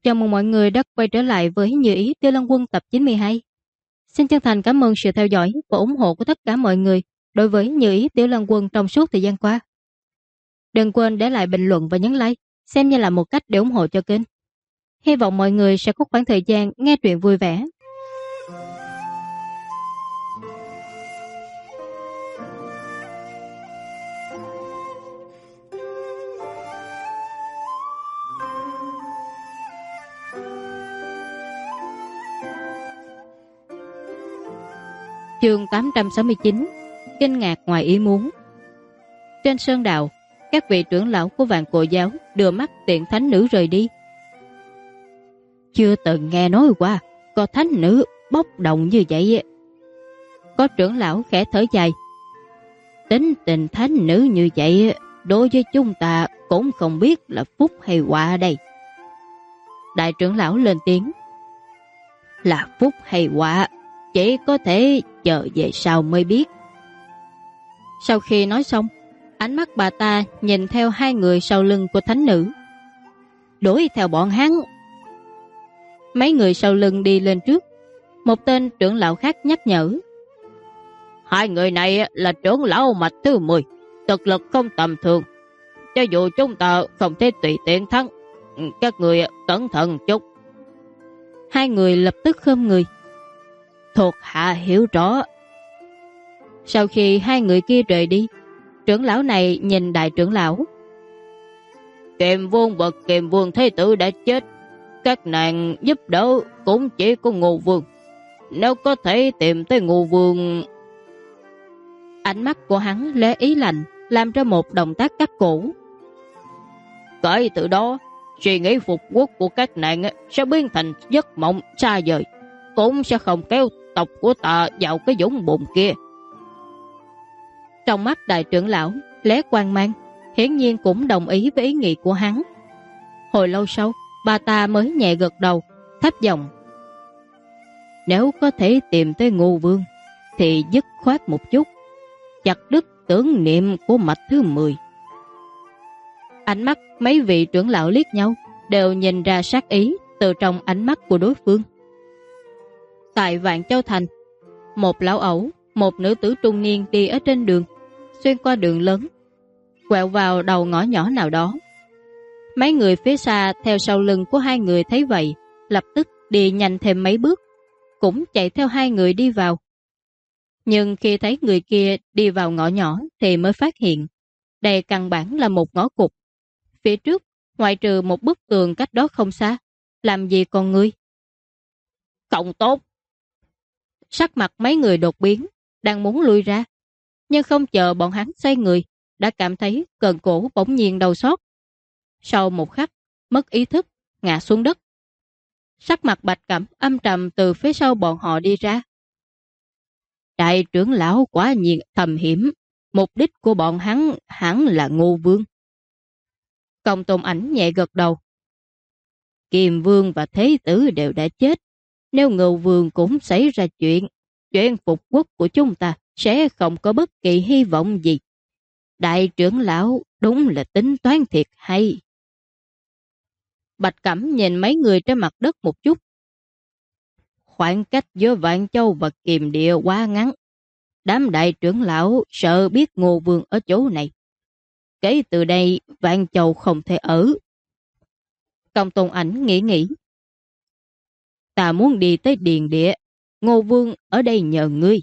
Chào mừng mọi người đã quay trở lại với Như Ý Tiêu Lăng Quân tập 92. Xin chân thành cảm ơn sự theo dõi và ủng hộ của tất cả mọi người đối với Như Ý Tiêu Lăng Quân trong suốt thời gian qua. Đừng quên để lại bình luận và nhấn like, xem như là một cách để ủng hộ cho kênh. Hy vọng mọi người sẽ có khoảng thời gian nghe truyện vui vẻ. Chương 869. Kinh ngạc ngoài ý muốn. Trên sơn đạo, các vị trưởng lão của Vạn Cổ giáo đưa mắt tiện thánh nữ rời đi. Chưa từng nghe nói qua có thánh nữ bốc đồng như vậy. Có trưởng lão khẽ thở dài. Tính tình thánh nữ như vậy đối với chúng ta cũng không biết là phúc hay họa đây. Đại trưởng lão lên tiếng. Là phúc hay họa chỉ có thể chờ về sau mới biết. Sau khi nói xong, ánh mắt bà ta nhìn theo hai người sau lưng của thánh nữ. Đuổi theo bọn hắn. Mấy người sau lưng đi lên trước. Một tên trưởng lão khác nhắc nhở. Hai người này là trưởng lão mạch thứ 10, thực lực không tầm thường. Cho dù chúng ta không thể tùy tiện thắng, các người cẩn thận chút. Hai người lập tức khom người. Thuộc hạ hiểu rõ. Sau khi hai người kia rời đi, trưởng lão này nhìn đại trưởng lão. Kiềm vương và Kiềm vương thế tử đã chết, các nàng giúp đỡ cũng chỉ có Ngô Vương. Nếu có thể tìm tới Ngô Vương... Ánh mắt của hắn lóe ý lạnh, làm ra một động tác cắt cổ. Kể từ đó, suy nghĩ phục quốc của các nàng sẽ biến thành giấc mộng xa vời, cũng sẽ không kéo tộc của ta vào cái vũng bùn kia. Trong mắt đại trưởng lão lóe quang mang, hiển nhiên cũng đồng ý với ý nghĩ của hắn. Hồi lâu sau, bà ta mới nhẹ gật đầu, thấp giọng. Nếu có thể tìm tới Ngô Vương thì dứt khoát một chút, chặt đứt tưởng niệm của mạch thứ 10. Ánh mắt mấy vị trưởng lão liếc nhau, đều nhìn ra sát ý từ trong ánh mắt của đối phương. Tại Vạn Châu Thành, một lão ẩu, một nữ tử trung niên đi ở trên đường, xuyên qua đường lớn, quẹo vào đầu ngõ nhỏ nào đó. Mấy người phía xa theo sau lưng của hai người thấy vậy, lập tức đi nhanh thêm mấy bước, cũng chạy theo hai người đi vào. Nhưng khi thấy người kia đi vào ngõ nhỏ thì mới phát hiện, đây căn bản là một ngõ cụt. Phía trước, ngoại trừ một bức tường cách đó không xa, làm gì còn người? Không tốt! Sắc mặt mấy người đột biến, đang muốn lui ra, nhưng không chờ bọn hắn xoay người, đã cảm thấy cơn cổ bỗng nhiên đau xót. Sau một khắc, mất ý thức, ngã xuống đất. Sắc mặt Bạch Cẩm âm trầm từ phía sau bọn họ đi ra. Đại trưởng lão quả nhiên thầm hiểm, mục đích của bọn hắn hẳn là Ngô Vương. Công Tôn Ảnh nhẹ gật đầu. Kiềm Vương và Thế Tử đều đã chết. Nếu Ngô Vương cũng xảy ra chuyện phục quốc của chúng ta sẽ không có bất kỳ hy vọng gì. Đại trưởng lão đúng là tính toán thiệt hay. Bạch Cẩm nhìn mấy người trên mặt đất một chút. Khoảng cách giữa Vạn Châu và Kiềm Địa quá ngắn. Đám đại trưởng lão sợ biết Ngô Vương ở chỗ này. Kể từ đây Vạn Châu không thể ở. Công Tôn Ảnh nghĩ. Ta muốn đi tới Điền Địa. Ngô Vương ở đây nhờ ngươi.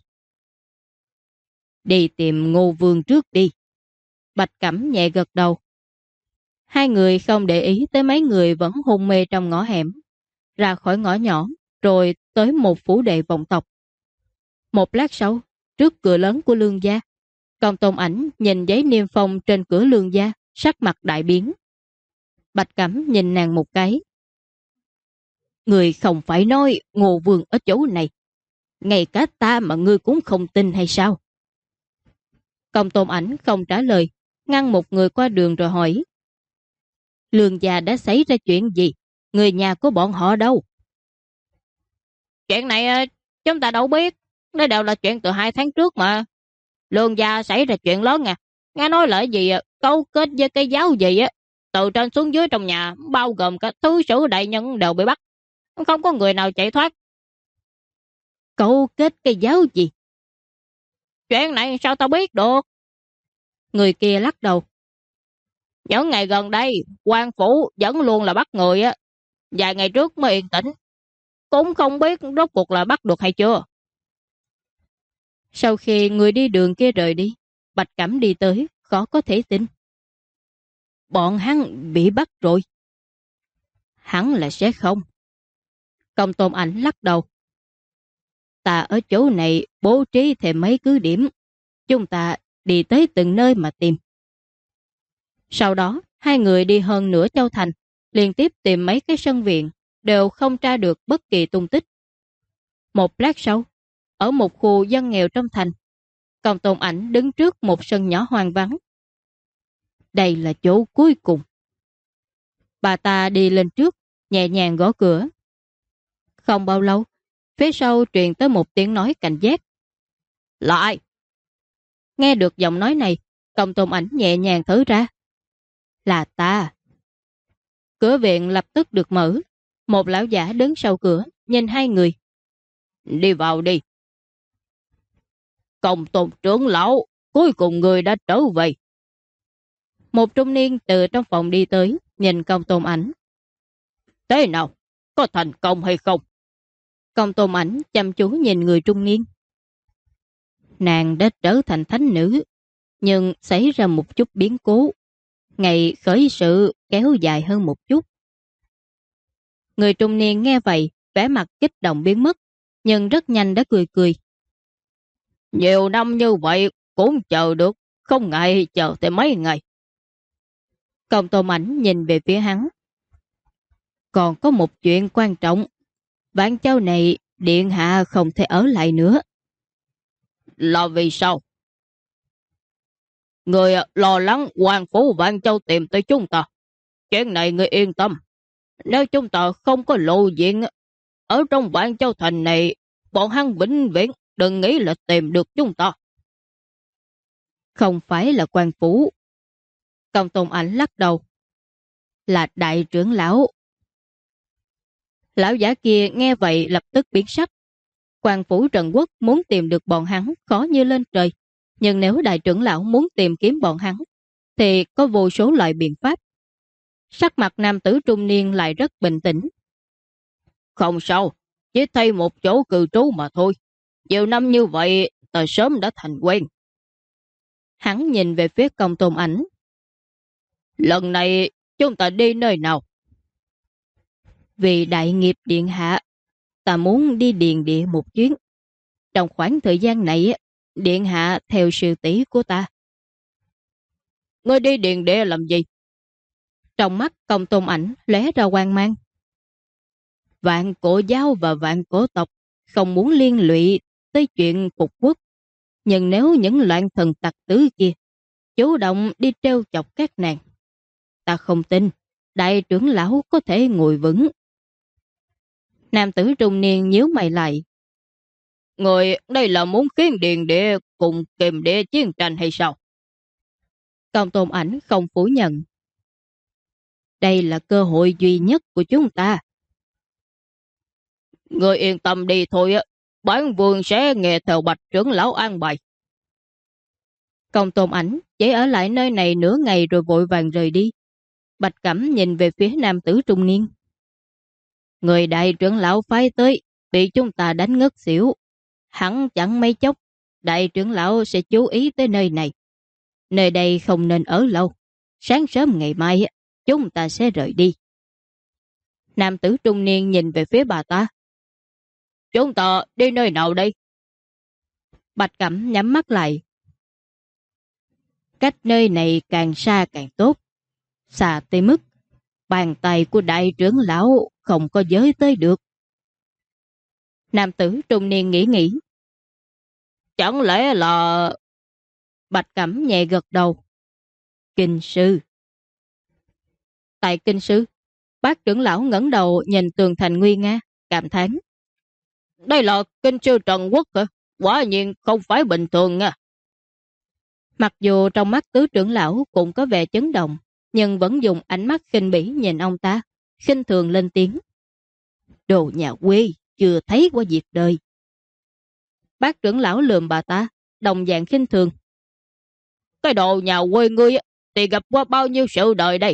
Đi tìm Ngô Vương trước đi. Bạch Cẩm nhẹ gật đầu. Hai người không để ý tới mấy người vẫn hôn mê trong ngõ hẻm. Ra khỏi ngõ nhỏ, rồi tới một phủ đệ vọng tộc. Một lát sau, trước cửa lớn của Lương gia, Công Tôn Ảnh nhìn giấy niêm phong trên cửa Lương gia, sắc mặt đại biến. Bạch Cẩm nhìn nàng một cái. Người không phải nói Ngô Vương ở chỗ này. Ngay cả ta mà ngươi cũng không tin hay sao? Công Tôn Ảnh không trả lời, ngăn một người qua đường rồi hỏi. Lương gia đã xảy ra chuyện gì? Người nhà của bọn họ đâu? Chuyện này chúng ta đâu biết. Nó đều là chuyện từ 2 tháng trước mà. Lương gia xảy ra chuyện lớn à. Nghe nói là gì cấu kết với cái giáo gì á. Từ trên xuống dưới trong nhà, bao gồm cả thứ sử đại nhân đều bị bắt. Không có người nào chạy thoát. Cấu kết cái giáo gì? Chuyện này sao tao biết được? Người kia lắc đầu. Những ngày gần đây, quan phủ vẫn luôn là bắt người á. Vài ngày trước mới yên tĩnh. Cũng không biết rốt cuộc là bắt được hay chưa. Sau khi người đi đường kia rời đi, Bạch Cẩm đi tới, khó có thể tin. Bọn hắn bị bắt rồi. Hắn là sẽ không. Công Tôn Ảnh lắc đầu. Ta ở chỗ này bố trí thêm mấy cứ điểm. Chúng ta đi tới từng nơi mà tìm. Sau đó, hai người đi hơn nửa châu thành, liên tiếp tìm mấy cái sân viện, đều không tra được bất kỳ tung tích. Một lát sau, ở một khu dân nghèo trong thành, Công Tôn Ảnh đứng trước một sân nhỏ hoang vắng. Đây là chỗ cuối cùng. Bà ta đi lên trước, nhẹ nhàng gõ cửa. Không bao lâu, phía sau truyền tới một tiếng nói cảnh giác. Lại! Nghe được giọng nói này, Công Tôn Ảnh nhẹ nhàng thở ra. Là ta. Cửa viện lập tức được mở. Một lão giả đứng sau cửa, nhìn hai người. Đi vào đi. Công Tôn trưởng lão, cuối cùng người đã trở về. Một trung niên từ trong phòng đi tới, nhìn Công Tôn Ảnh. Thế nào? Có thành công hay không? Công Tôn Ảnh chăm chú nhìn người trung niên. Nàng đã trở thành thánh nữ, nhưng xảy ra một chút biến cố. Ngày khởi sự kéo dài hơn một chút. Người trung niên nghe vậy, vẻ mặt kích động biến mất, nhưng rất nhanh đã cười cười. Nhiều năm như vậy cũng chờ được, không ngại chờ tới mấy ngày. Công Tôn Ảnh nhìn về phía hắn. Còn có một chuyện quan trọng. Vạn Châu này điện hạ không thể ở lại nữa. Là vì sao? Người lo lắng hoàng phủ Vạn Châu tìm tới chúng ta. Chuyện này người yên tâm. Nếu chúng ta không có lộ diện ở trong Vạn Châu thành này, bọn hắn vĩnh viễn đừng nghĩ là tìm được chúng ta. Không phải là quan phủ. Công Tôn Ảnh lắc đầu. Là đại trưởng lão. Lão giả kia nghe vậy lập tức biến sắc. Quan phủ Trần Quốc muốn tìm được bọn hắn khó như lên trời. Nhưng nếu đại trưởng lão muốn tìm kiếm bọn hắn, thì có vô số loại biện pháp. Sắc mặt nam tử trung niên lại rất bình tĩnh. Không sao, chỉ thay một chỗ cư trú mà thôi. Nhiều năm như vậy, ta sớm đã thành quen. Hắn nhìn về phía Công Tôn Ảnh. Lần này, chúng ta đi nơi nào? Vì đại nghiệp điện hạ, ta muốn đi điền địa một chuyến. Trong khoảng thời gian này, điện hạ theo sự tỷ của ta. Ngươi đi điền địa làm gì? Trong mắt Công Tôn Ảnh lóe ra quang mang. Vạn Cổ giáo và Vạn Cổ tộc không muốn liên lụy tới chuyện phục quốc. Nhưng nếu những loạn thần tặc tứ kia chủ động đi trêu chọc các nàng, ta không tin đại trưởng lão có thể ngồi vững. Nam tử trung niên nhíu mày lại. Người đây là muốn khiến điền địa cùng kìm địa chiến tranh hay sao? Công Tôn Ảnh không phủ nhận. Đây là cơ hội duy nhất của chúng ta. Người yên tâm đi thôi á. Bản vương sẽ nghe theo Bạch trưởng lão an bài. Công Tôn Ảnh chỉ ở lại nơi này nửa ngày rồi vội vàng rời đi. Bạch Cẩm nhìn về phía nam tử trung niên. Người đại trưởng lão phái tới, bị chúng ta đánh ngất xỉu. Hẳn chẳng mấy chốc, đại trưởng lão sẽ chú ý tới nơi này. Nơi đây không nên ở lâu. Sáng sớm ngày mai, chúng ta sẽ rời đi. Nam tử trung niên nhìn về phía bà ta. Chúng ta đi nơi nào đây? Bạch Cẩm nhắm mắt lại. Cách nơi này càng xa càng tốt. Xa tới mức bàn tay của đại trưởng lão không có giới tới được. Nam tử trung niên nghĩ. Chẳng lẽ là... Bạch Cẩm nhẹ gật đầu. Kinh sư. Tại kinh sư, bác trưởng lão ngẩng đầu nhìn tường thành nguy nga, cảm thán. Đây là kinh sư Trần Quốc hả? Quả nhiên không phải bình thường nha. Mặc dù trong mắt tứ trưởng lão cũng có vẻ chấn động, nhưng vẫn dùng ánh mắt khinh bỉ nhìn ông ta, khinh thường lên tiếng. Đồ nhà quê, chưa thấy qua việc đời. Bác trưởng lão lườm bà ta, đồng dạng khinh thường. Cái đồ nhà quê ngươi thì gặp qua bao nhiêu sự đời đây.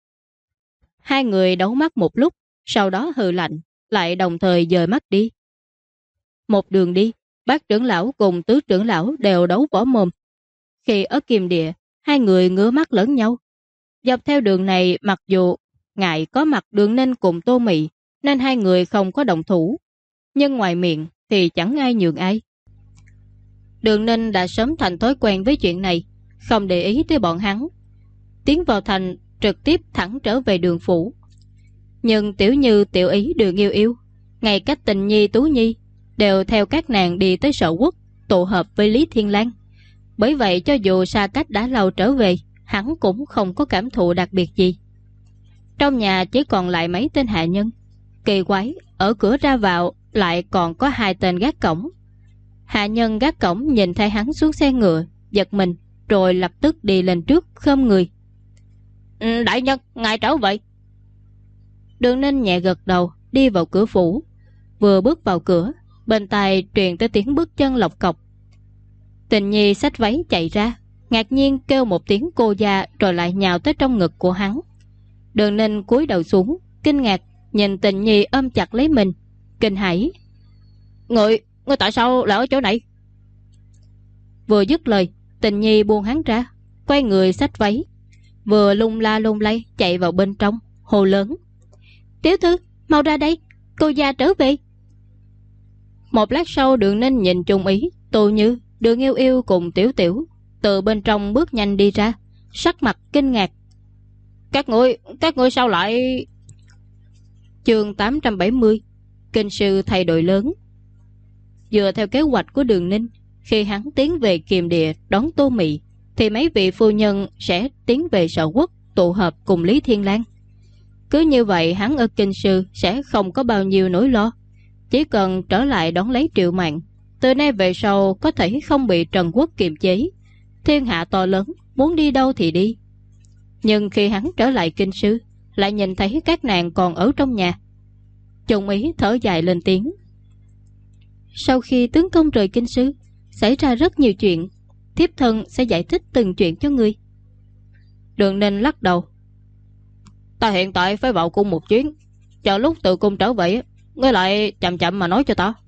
Hai người đấu mắt một lúc, sau đó hừ lạnh, lại đồng thời dời mắt đi. Một đường đi, bác trưởng lão cùng tứ trưởng lão đều đấu võ mồm. Khi ở Kim Địa, hai người ngứa mắt lẫn nhau. Dọc theo đường này, mặc dù ngại có mặt Đường Ninh cùng Tô Mị, nên hai người không có động thủ. Nhưng ngoài miệng thì chẳng ai nhường ai. Đường Ninh đã sớm thành thói quen với chuyện này, không để ý tới bọn hắn. Tiến vào thành, trực tiếp thẳng trở về Đường phủ. Nhưng Tiểu Như, Tiểu Ý, Đường Yêu Yêu, ngay cách Tình Nhi, Tú Nhi đều theo các nàng đi tới Sở Quốc, tụ hợp với Lý Thiên Lang. Bởi vậy cho dù xa cách đã lâu trở về, hắn cũng không có cảm thụ đặc biệt gì. Trong nhà chỉ còn lại mấy tên hạ nhân. Kỳ quái, ở cửa ra vào lại còn có hai tên gác cổng. Hạ nhân gác cổng nhìn thấy hắn xuống xe ngựa, giật mình, rồi lập tức đi lên trước khom người. Đại nhân, ngài trở vậy. Đường Ninh nhẹ gật đầu, đi vào cửa phủ. Vừa bước vào cửa, bên tai truyền tới tiếng bước chân lộc cộc. Tình Nhi xách váy chạy ra, ngạc nhiên kêu một tiếng cô gia, rồi lại nhào tới trong ngực của hắn. Đường Ninh cúi đầu xuống, kinh ngạc nhìn Tình Nhi ôm chặt lấy mình, kinh hãi. Ngươi tại sao lại ở chỗ này? Vừa dứt lời, Tình Nhi buông hắn ra, quay người xách váy, vừa lung la lung lay chạy vào bên trong, hô lớn. Tiểu thư, mau ra đây, cô gia trở về. Một lát sau, Đường Ninh nhìn Trung Ý, Tô Như, Đường Yêu Yêu cùng Tiểu Tiểu từ bên trong bước nhanh đi ra, sắc mặt kinh ngạc. Các ngươi sao lại... Chương 870, Kinh sư thay đổi lớn. Dựa theo kế hoạch của Đường Ninh, khi hắn tiến về Kiềm Địa đón Tô Mị, thì mấy vị phu nhân sẽ tiến về Sở Quốc tụ hợp cùng Lý Thiên Lang. Cứ như vậy, hắn ở Kinh sư sẽ không có bao nhiêu nỗi lo, chỉ cần trở lại đón lấy Triệu Mạn. Từ nay về sau có thể không bị Trần Quốc kiềm chế, thiên hạ to lớn, muốn đi đâu thì đi. Nhưng khi hắn trở lại Kinh sư, lại nhìn thấy các nàng còn ở trong nhà. Trung Ý thở dài lên tiếng. Sau khi tướng công rời Kinh sư, xảy ra rất nhiều chuyện, thiếp thân sẽ giải thích từng chuyện cho ngươi. Đường Ninh lắc đầu. Ta hiện tại phải vào cung một chuyến, chờ lúc từ cung trở về, ngươi lại chậm chậm mà nói cho ta.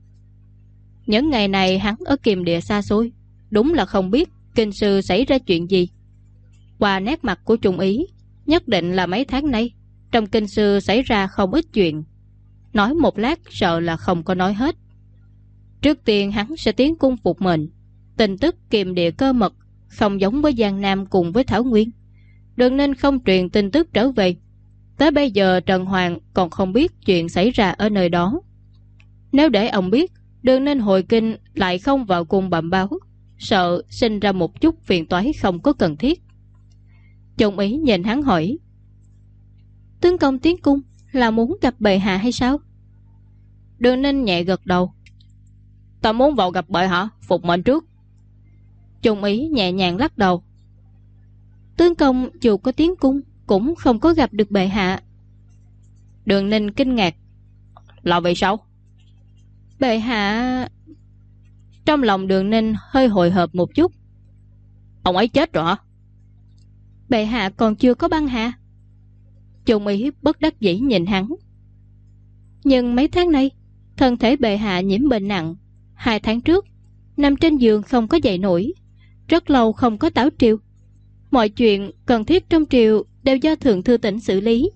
Những ngày này hắn ở Kiềm Địa xa xôi, đúng là không biết Kinh sư xảy ra chuyện gì. Qua nét mặt của Trung Ý, nhất định là mấy tháng nay trong Kinh sư xảy ra không ít chuyện. Nói một lát sợ là không có nói hết. Trước tiên hắn sẽ tiến cung phục mệnh. Tin tức Kiềm Địa cơ mật, không giống với Giang Nam cùng với Thảo Nguyên. Đừng nên không truyền tin tức trở về. Tới bây giờ Trần Hoàng còn không biết chuyện xảy ra ở nơi đó. Nếu để ông biết, đừng nên hồi kinh lại không vào cung bẩm báo, sợ sinh ra một chút phiền toái không có cần thiết. Trung Ý nhìn hắn hỏi. Tướng công tiến cung là muốn gặp bệ hạ hay sao? Đường Ninh nhẹ gật đầu. Ta muốn vào gặp bệ hạ, phục mệnh trước. Trung Ý nhẹ nhàng lắc đầu. Tướng công dù có tiến cung cũng không có gặp được bệ hạ. Đường Ninh kinh ngạc. Là vì sao? Bệ hạ... Trong lòng Đường Ninh hơi hồi hộp một chút. Ông ấy chết rồi hả? Bệ hạ còn chưa có băng hà. Trung Ý bất đắc dĩ nhìn hắn. Nhưng mấy tháng nay thân thể bệ hạ nhiễm bệnh nặng. 2 tháng trước nằm trên giường không có dậy nổi, rất lâu không có tảo triều. Mọi chuyện cần thiết trong triều đều do thượng thư tỉnh xử lý.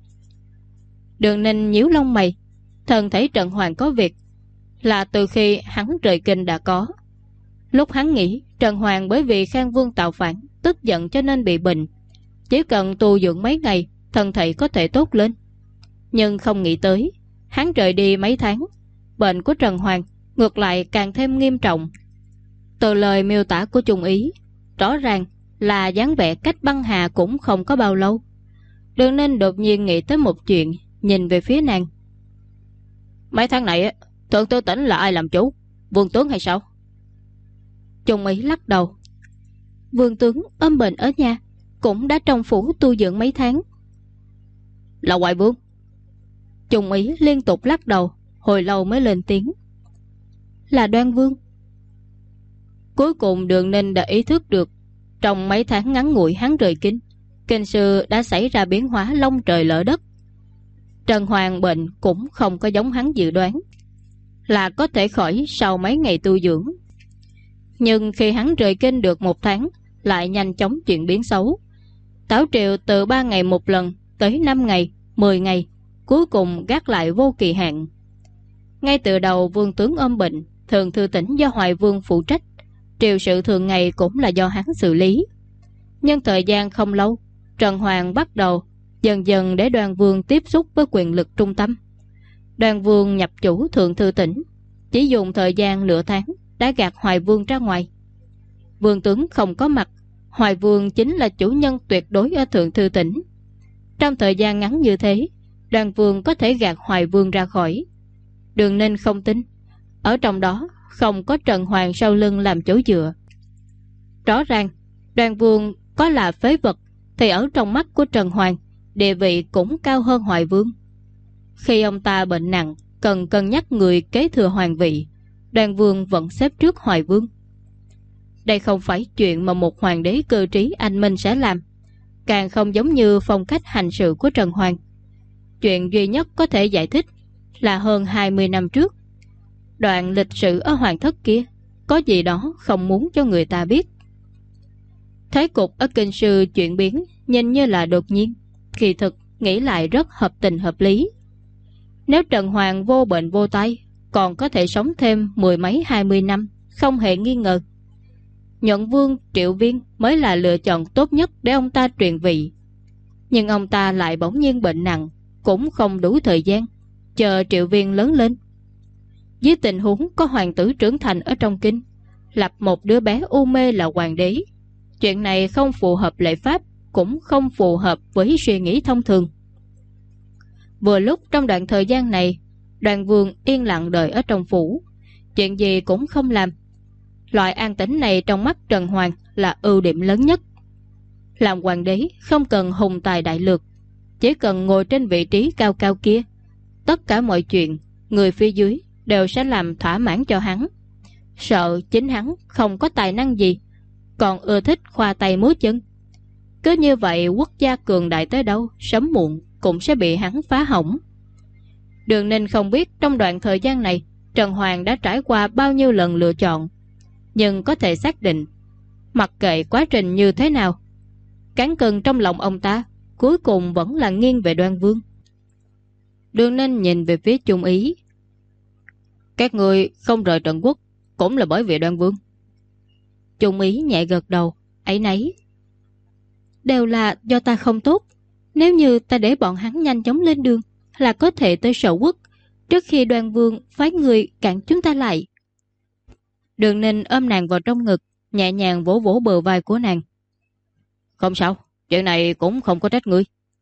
Đường Ninh nhíu lông mày. Thân thể Trần Hoàng có việc là từ khi hắn rời kinh đã có. Lúc hắn nghĩ Trần Hoàng bởi vì Khang Vương tạo phản, tức giận cho nên bị bệnh, chỉ cần tu dưỡng mấy ngày thân thể có thể tốt lên. Nhưng không nghĩ tới hắn rời đi mấy tháng, bệnh của Trần Hoàng ngược lại càng thêm nghiêm trọng. Từ lời miêu tả của Trung Ý, rõ ràng là dáng vẻ cách băng hà cũng không có bao lâu. Đường Ninh đột nhiên nghĩ tới một chuyện, nhìn về phía nàng. Mấy tháng này thượng thư tỉnh là ai làm chủ, vương tướng hay sao? Trung Ý lắc đầu. Vương tướng ôm bệnh ở nhà, cũng đã trong phủ tu dưỡng mấy tháng. Là Hoài Vương. Trung Ý liên tục lắc đầu, hồi lâu mới lên tiếng. Là Đoan Vương. Cuối cùng Đường Ninh đã ý thức được, trong mấy tháng ngắn ngủi hắn rời kinh, kinh sư đã xảy ra biến hóa long trời lở đất. Trần Hoàng bệnh cũng không có giống hắn dự đoán, là có thể khỏi sau mấy ngày tu dưỡng. Nhưng khi hắn rời kinh được 1 tháng, lại nhanh chóng chuyển biến xấu. Tảo triều từ 3 ngày một lần tới 5 ngày, 10 ngày, cuối cùng gác lại vô kỳ hạn. Ngay từ đầu vương tướng ôm bệnh, Thượng Thư Tỉnh do Hoài Vương phụ trách, triều sự thường ngày cũng là do hắn xử lý. Nhưng thời gian không lâu, Trần Hoàng bắt đầu dần dần để Đoan Vương tiếp xúc với quyền lực trung tâm. Đoan Vương nhập chủ Thượng Thư Tỉnh, chỉ dùng thời gian nửa tháng đã gạt Hoài Vương ra ngoài. Vương tướng không có mặt, Hoài Vương chính là chủ nhân tuyệt đối ở Thượng Thư Tỉnh. Trong thời gian ngắn như thế, Đoan Vương có thể gạt Hoài Vương ra khỏi. Đường Ninh không tin, ở trong đó không có Trần Hoàng sau lưng làm chỗ dựa. Rõ ràng Đoan Vương có là phế vật, thì ở trong mắt của Trần Hoàng, địa vị cũng cao hơn Hoài Vương. Khi ông ta bệnh nặng, cần cân nhắc người kế thừa hoàng vị, Đoan Vương vẫn xếp trước Hoài Vương. Đây không phải chuyện mà một hoàng đế cơ trí anh minh sẽ làm, càng không giống như phong cách hành sự của Trần Hoàng. Chuyện duy nhất có thể giải thích là hơn 20 năm trước, đoạn lịch sử ở hoàng thất kia có gì đó không muốn cho người ta biết. Thế cục ở kinh sư chuyển biến nhìn như là đột nhiên, kỳ thực nghĩ lại rất hợp tình hợp lý. Nếu Trần Hoàng vô bệnh vô tay, còn có thể sống thêm 10 mấy 20 năm, không hề nghi ngờ. Nhuận Vương Triệu Viên mới là lựa chọn tốt nhất để ông ta truyền vị. Nhưng ông ta lại bỗng nhiên bệnh nặng, cũng không đủ thời gian chờ Triệu Viên lớn lên. Dưới tình huống có hoàng tử trưởng thành ở trong kinh, lập một đứa bé u mê là hoàng đế, chuyện này không phù hợp lệ pháp, cũng không phù hợp với suy nghĩ thông thường. Vừa lúc trong đoạn thời gian này, Đoan Vương yên lặng đợi ở trong phủ, chuyện gì cũng không làm. Loại an tĩnh này trong mắt Trần Hoàng là ưu điểm lớn nhất. Làm hoàng đế không cần hùng tài đại lược, chỉ cần ngồi trên vị trí cao cao kia, tất cả mọi chuyện người phía dưới đều sẽ làm thỏa mãn cho hắn. Sợ chính hắn không có tài năng gì, còn ưa thích khoa tay múa chân. Cứ như vậy quốc gia cường đại tới đâu, sớm muộn cũng sẽ bị hắn phá hỏng. Đường Ninh không biết trong đoạn thời gian này Trần Hoàng đã trải qua bao nhiêu lần lựa chọn, nhưng có thể xác định, mặc kệ quá trình như thế nào, cán cân trong lòng ông ta cuối cùng vẫn là nghiêng về Đoan Vương. Đường Ninh nhìn về phía Trung Ý. Các người không rời Trần Quốc cũng là bởi vì Đoan Vương. Trung Ý nhẹ gật đầu, áy náy. Đều là do ta không tốt. Nếu như ta để bọn hắn nhanh chóng lên đường, là có thể tới Sở Quốc trước khi Đoan Vương phái người cản chúng ta lại. Đường Ninh ôm nàng vào trong ngực, nhẹ nhàng vỗ vỗ bờ vai của nàng. Không sao, chuyện này cũng không có trách ngươi.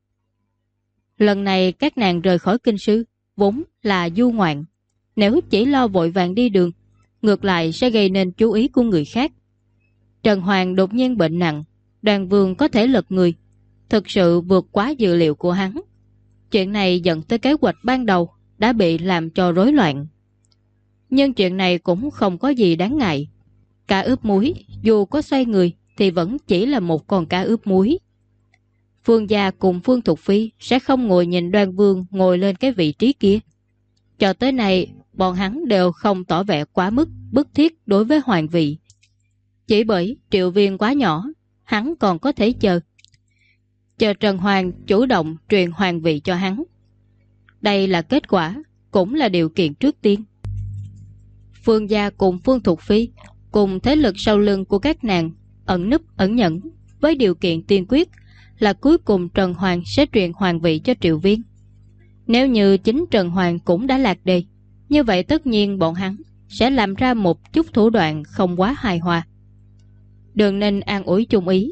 Lần này các nàng rời khỏi kinh sư vốn là du ngoạn, nếu chỉ lo vội vàng đi đường, ngược lại sẽ gây nên chú ý của người khác. Trần Hoàng đột nhiên bệnh nặng, Đoan Vương có thể lật người, thực sự vượt quá dự liệu của hắn. Chuyện này dẫn tới kế hoạch ban đầu đã bị làm cho rối loạn. Nhưng chuyện này cũng không có gì đáng ngại. Cá ướp muối dù có xoay người thì vẫn chỉ là một con cá ướp muối. Phương gia cùng Phương Thục Phi sẽ không ngồi nhìn Đoan Vương ngồi lên cái vị trí kia. Cho tới nay bọn hắn đều không tỏ vẻ quá mức bức thiết đối với hoàng vị. Chỉ bởi Triệu Viên quá nhỏ, hắn còn có thể chờ Trần Hoàng chủ động truyền hoàng vị cho hắn. Đây là kết quả, cũng là điều kiện trước tiên. Phương gia cùng Phương Thục Phi cùng thế lực sau lưng của các nàng ẩn núp ẩn nhẫn, với điều kiện tiên quyết là cuối cùng Trần Hoàng sẽ truyền hoàng vị cho Triệu Viên. Nếu như chính Trần Hoàng cũng đã lạc đề, như vậy tất nhiên bọn hắn sẽ làm ra một chút thủ đoạn không quá hài hòa. Đường Ninh an ủi Trung Ý.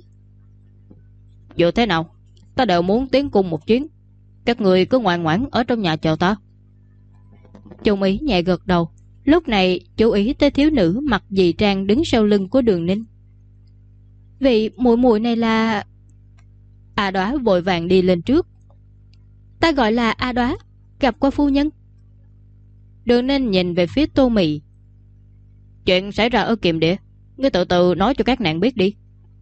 Dù thế nào, ta đều muốn tiến cung một chuyến. Các người cứ ngoan ngoãn ở trong nhà chờ ta. Trung Ý nhẹ gật đầu. Lúc này chú ý tới thiếu nữ mặc dị trang đứng sau lưng của Đường Ninh. Vị muội muội này là... A Đóa vội vàng đi lên trước. Ta gọi là A Đóa, gặp qua phu nhân. Đường Ninh nhìn về phía Tô Mị. Chuyện xảy ra ở Kiềm Địa, ngươi từ từ nói cho các nàng biết đi.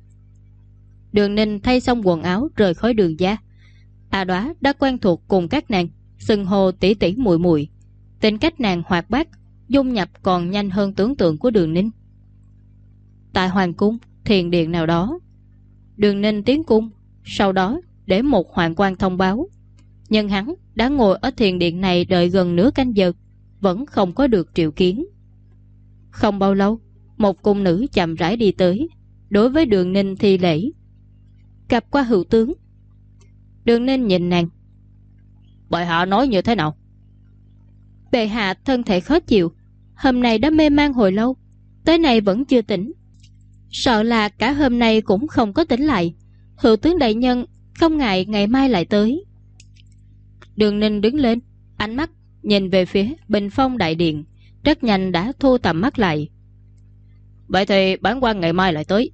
Đường Ninh thay xong quần áo rời khỏi Đường gia. A Đóa đã quen thuộc cùng các nàng, xưng hô tỷ tỷ muội muội. Tính cách nàng hoạt bát, dung nhập còn nhanh hơn tưởng tượng của Đường Ninh. Tại hoàng cung, thiền điện nào đó, Đường Ninh tiến cung, sau đó để một hoàng quan thông báo. Nhưng hắn đã ngồi ở thiền điện này đợi gần nửa canh giờ, vẫn không có được triệu kiến. Không bao lâu, một cung nữ chậm rãi đi tới, đối với Đường Ninh thi lễ. Gặp qua hữu tướng. Đường Ninh nhìn nàng. Bệ hạ nói như thế nào? Bệ hạ thân thể khó chịu, hôm nay đã mê man hồi lâu, tới nay vẫn chưa tỉnh. Sợ là cả hôm nay cũng không có tỉnh lại. Hữu tướng đại nhân không ngại ngày mai lại tới. Đường Ninh đứng lên, ánh mắt nhìn về phía bình phong đại điện, rất nhanh đã thu tầm mắt lại. Vậy thì bản quan ngày mai lại tới.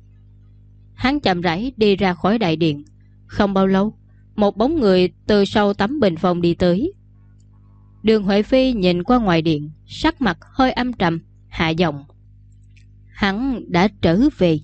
Hắn chậm rãi đi ra khỏi đại điện. Không bao lâu, một bóng người từ sau tấm bình phong đi tới. Đường Huệ Phi nhìn qua ngoài điện, sắc mặt hơi âm trầm, hạ giọng. Hắn đã trở về.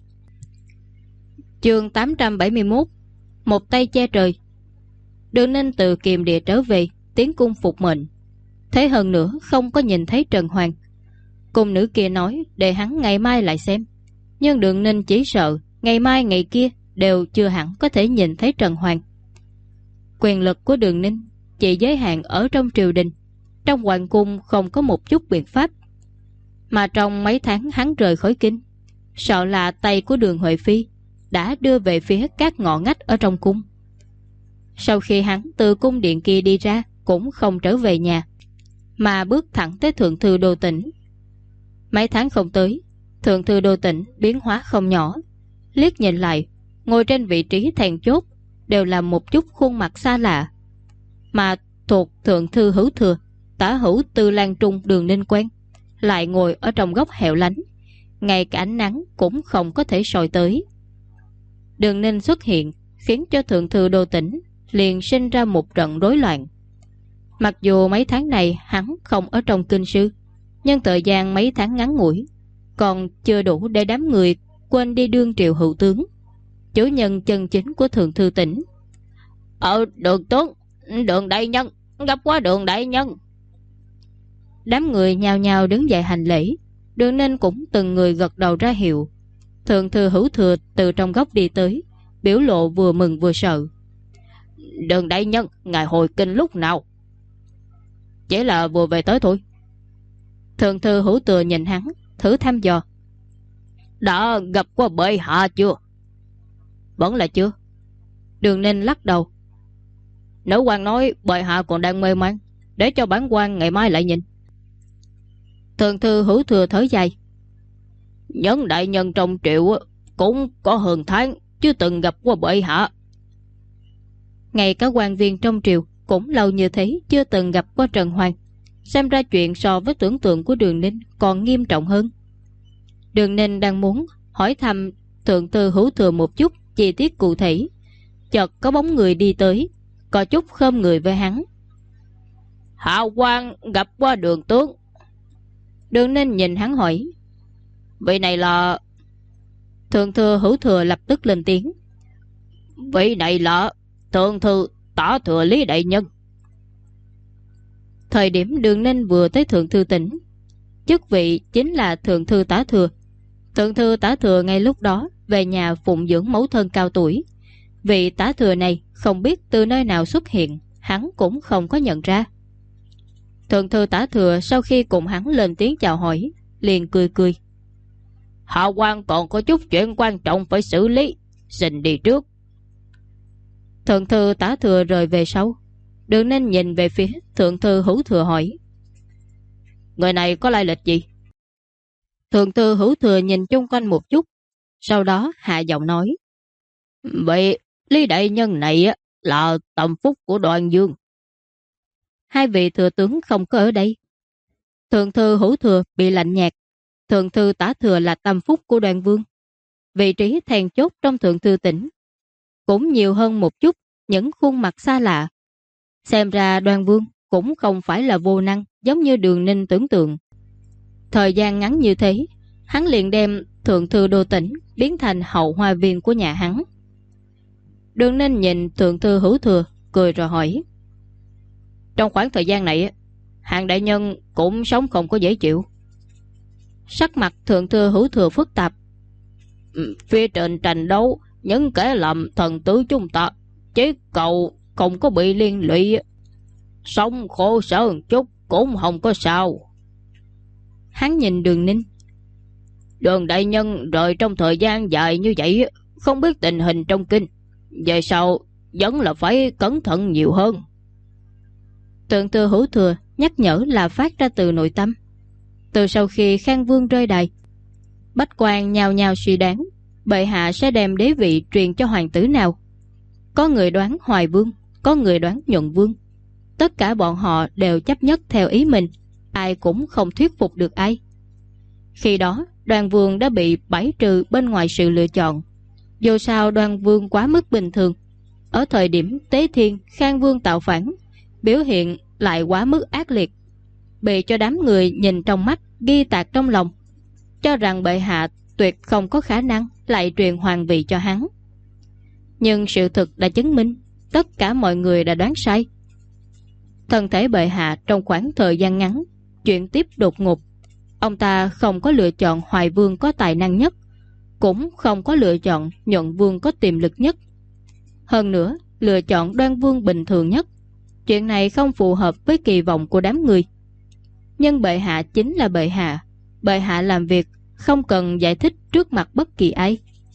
Chương 871. Một tay che trời. Đường Ninh từ Kiềm Địa trở về, tiến cung phục mệnh. Thế hơn nữa không có nhìn thấy Trần Hoàng. Cung nữ kia nói để hắn ngày mai lại xem. Nhưng Đường Ninh chỉ sợ ngày mai ngày kia đều chưa hẳn có thể nhìn thấy Trần Hoàng. Quyền lực của Đường Ninh chỉ giới hạn ở trong triều đình, trong hoàng cung không có một chút biện pháp. Mà trong mấy tháng hắn rời khỏi kinh, sợ là tay của Đường Huệ Phi đã đưa về phía các ngõ ngách ở trong cung. Sau khi hắn từ cung điện kia đi ra, cũng không trở về nhà, mà bước thẳng tới Thượng Thư Đô Tỉnh. Mấy tháng không tới, Thượng Thư Đô Tỉnh biến hóa không nhỏ. Liếc nhìn lại, ngồi trên vị trí then chốt đều là một chút khuôn mặt xa lạ. Mà thuộc Thượng Thư Hữu Thừa, Tả Hữu Tư Lan Trung Đường Ninh quen, lại ngồi ở trong góc hẻo lánh, ngay cả ánh nắng cũng không có thể soi tới. Đường Ninh xuất hiện khiến cho Thượng Thư Đô Tỉnh liền sinh ra một trận rối loạn. Mặc dù mấy tháng này hắn không ở trong kinh sư, nhưng thời gian mấy tháng ngắn ngủi còn chưa đủ để đám người quên đi đương triều hữu tướng, chủ nhân chân chính của Thượng Thư tỉnh. Đường tướng, Đường đại nhân, gặp qua Đường đại nhân. Đám người nhào nhào đứng dậy hành lễ. Đường Ninh cũng từng người gật đầu ra hiệu. Thượng Thư Hữu Thừa từ trong góc đi tới, biểu lộ vừa mừng vừa sợ. Đường đại nhân, ngài hồi kinh lúc nào? Chỉ là vừa về tới thôi. Thượng Thư Hữu Thừa nhìn hắn, thử thăm dò. Đã gặp qua bệ hạ chưa? Vẫn là chưa. Đường Ninh lắc đầu. Nữ quan nói bệ hạ còn đang mê man, để cho bản quan ngày mai lại nhìn. Thượng Thư Hữu Thừa thở dài. Những đại nhân trong triệu cũng có hơn tháng chưa từng gặp qua bệ hạ. Ngay cả quan viên trong triều cũng lâu như thế chưa từng gặp qua Trần Hoàng. Xem ra chuyện so với tưởng tượng của Đường Ninh còn nghiêm trọng hơn. Đường Ninh đang muốn hỏi thăm Thượng Thư Hữu Thừa một chút chi tiết cụ thể, chợt có bóng người đi tới, có chút khom người với hắn. Hạ quan gặp qua Đường tướng. Đường Ninh nhìn hắn hỏi. Vị này là... Thượng Thư Hữu Thừa lập tức lên tiếng. Vị này là Thượng Thư Tả Thừa Lý đại nhân. Thời điểm Đường Ninh vừa tới Thượng Thư tỉnh, chức vị chính là Thượng Thư Tả Thừa. Thượng Thư Tả Thừa ngay lúc đó về nhà phụng dưỡng mẫu thân cao tuổi. Vị Tả Thừa này không biết từ nơi nào xuất hiện, hắn cũng không có nhận ra. Thượng Thư Tả Thừa sau khi cùng hắn lên tiếng chào hỏi, liền cười cười. Hạ quan còn có chút chuyện quan trọng phải xử lý, xin đi trước. Thượng Thư Tả Thừa rời về sau. Đường Ninh nhìn về phía Thượng Thư Hữu Thừa hỏi. Người này có lai lịch gì? Thượng Thư Hữu Thừa nhìn chung quanh một chút, sau đó hạ giọng nói. Vậy Lý đại nhân này là tâm phúc của Đoàn Dương. Hai vị thừa tướng không có ở đây. Thượng Thư Hữu Thừa bị lạnh nhạt. Thượng Thư Tả Thừa là tâm phúc của Đoàn Vương, vị trí then chốt trong Thượng Thư tỉnh. cũng nhiều hơn một chút những khuôn mặt xa lạ. Xem ra Đoan Vương cũng không phải là vô năng giống như Đường Ninh tưởng tượng. Thời gian ngắn như thế, hắn liền đem thượng thư đô tỉnh biến thành hậu hoa viên của nhà hắn. Đường Ninh nhìn thượng thư Hữu Thừa, cười rồi hỏi: trong khoảng thời gian này, Hàn đại nhân cũng sống không có dễ chịu. Sắc mặt thượng thư Hữu Thừa phức tạp. Phía trên tranh đấu, những kẻ làm thần tử chúng ta chỉ cầu không có bị liên lụy, sống khổ sở một chút cũng không có sao. Hắn nhìn Đường Ninh. Đường đại nhân rời trong thời gian dài như vậy, không biết tình hình trong kinh, về sau vẫn là phải cẩn thận nhiều hơn. Thượng thư Hữu Thừa nhắc nhở là phát ra từ nội tâm. Từ sau khi Khang Vương rơi đài, bách quan nhao nhao suy đoán bệ hạ sẽ đem đế vị truyền cho hoàng tử nào. Có người đoán Hoài Vương, có người đoán Nhuận Vương. Tất cả bọn họ đều chấp nhất theo ý mình, ai cũng không thuyết phục được ai. Khi đó Đoan Vương đã bị bãi trừ bên ngoài sự lựa chọn. Dù sao Đoan Vương quá mức bình thường. Ở thời điểm Tế Thiên, Khang Vương tạo phản, biểu hiện lại quá mức ác liệt, bị cho đám người nhìn trong mắt, ghi tạc trong lòng, cho rằng bệ hạ tuyệt không có khả năng lại truyền hoàng vị cho hắn. Nhưng sự thực đã chứng minh tất cả mọi người đã đoán sai. Thân thể bệ hạ trong khoảng thời gian ngắn chuyển tiếp đột ngột. Ông ta không có lựa chọn Hoài Vương có tài năng nhất, cũng không có lựa chọn Nhuận Vương có tiềm lực nhất. Hơn nữa lựa chọn Đoan Vương bình thường nhất. Chuyện này không phù hợp với kỳ vọng của đám người. Nhưng bệ hạ chính là bệ hạ. Bệ hạ làm việc không cần giải thích trước mặt bất kỳ ai.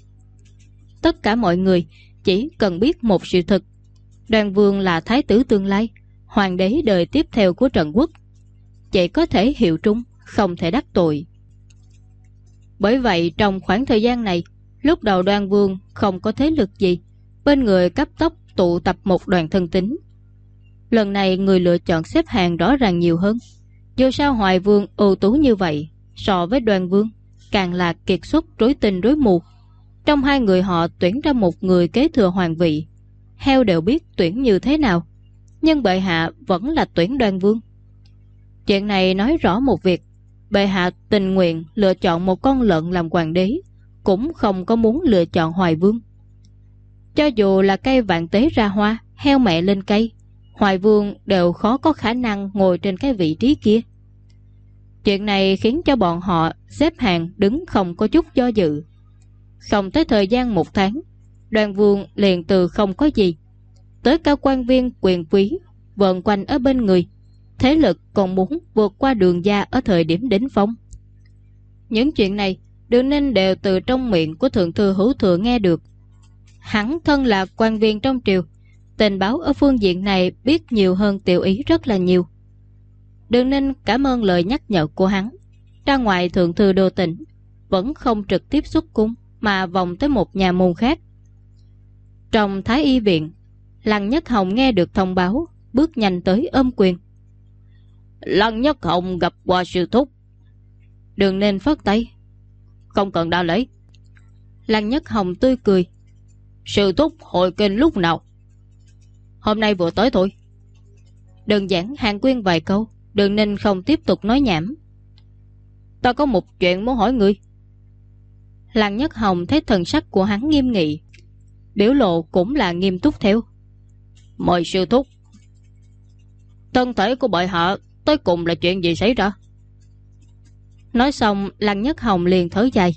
Tất cả mọi người chỉ cần biết một sự thật: Đoan Vương là thái tử tương lai, hoàng đế đời tiếp theo của Trần Quốc. Chỉ có thể hiệu trung, không thể đắc tội. Bởi vậy trong khoảng thời gian này, lúc đầu Đoan Vương không có thế lực gì, bên người cấp tốc tụ tập một đoàn thân tín. Lần này người lựa chọn xếp hàng rõ ràng nhiều hơn. Dù sao Hoài Vương ưu tú như vậy, so với Đoan Vương càng là kiệt xuất rối tinh rối mù. Trong hai người họ tuyển ra một người kế thừa hoàng vị. Heo đều biết tuyển như thế nào, nhưng bệ hạ vẫn là tuyển Đoan Vương. Chuyện này nói rõ một việc: bệ hạ tình nguyện lựa chọn một con lợn làm hoàng đế, cũng không có muốn lựa chọn Hoài Vương. Cho dù là cây vạn tế ra hoa, heo mẹ lên cây, Hoài Vương đều khó có khả năng ngồi trên cái vị trí kia. Chuyện này khiến cho bọn họ xếp hàng đứng không có chút do dự. Không tới thời gian 1 tháng, Đoan Vương liền từ không có gì tới cả quan viên quyền quý vờn quanh ở bên người, thế lực còn muốn vượt qua Đường gia ở thời điểm đỉnh phong. Những chuyện này Đường Ninh đều từ trong miệng của thượng thư Hữu Thừa nghe được. Hắn thân là quan viên trong triều, tình báo ở phương diện này biết nhiều hơn Tiểu Ý rất là nhiều. Đường Ninh cảm ơn lời nhắc nhở của hắn. Ra ngoài thượng thư đô tỉnh, vẫn không trực tiếp xuất cung mà vòng tới một nhà môn khác. Trong Thái Y viện, Lăng Nhất Hồng nghe được thông báo, bước nhanh tới ôm quyền. Lăng Nhất Hồng gặp qua sư thúc. Đường Ninh phất tay. Không cần đa lễ. Lăng Nhất Hồng tươi cười. Sư thúc hội kinh lúc nào? Hôm nay vừa tới thôi. Đơn giản hàng quyên vài câu, Đường Ninh không tiếp tục nói nhảm. Ta có một chuyện muốn hỏi ngươi. Lăng Nhất Hồng thấy thần sắc của hắn nghiêm nghị, biểu lộ cũng là nghiêm túc theo. Mời sư thúc. Thân thể của bệ hạ tới cùng là chuyện gì xảy ra? Nói xong Lăng Nhất Hồng liền thở dài.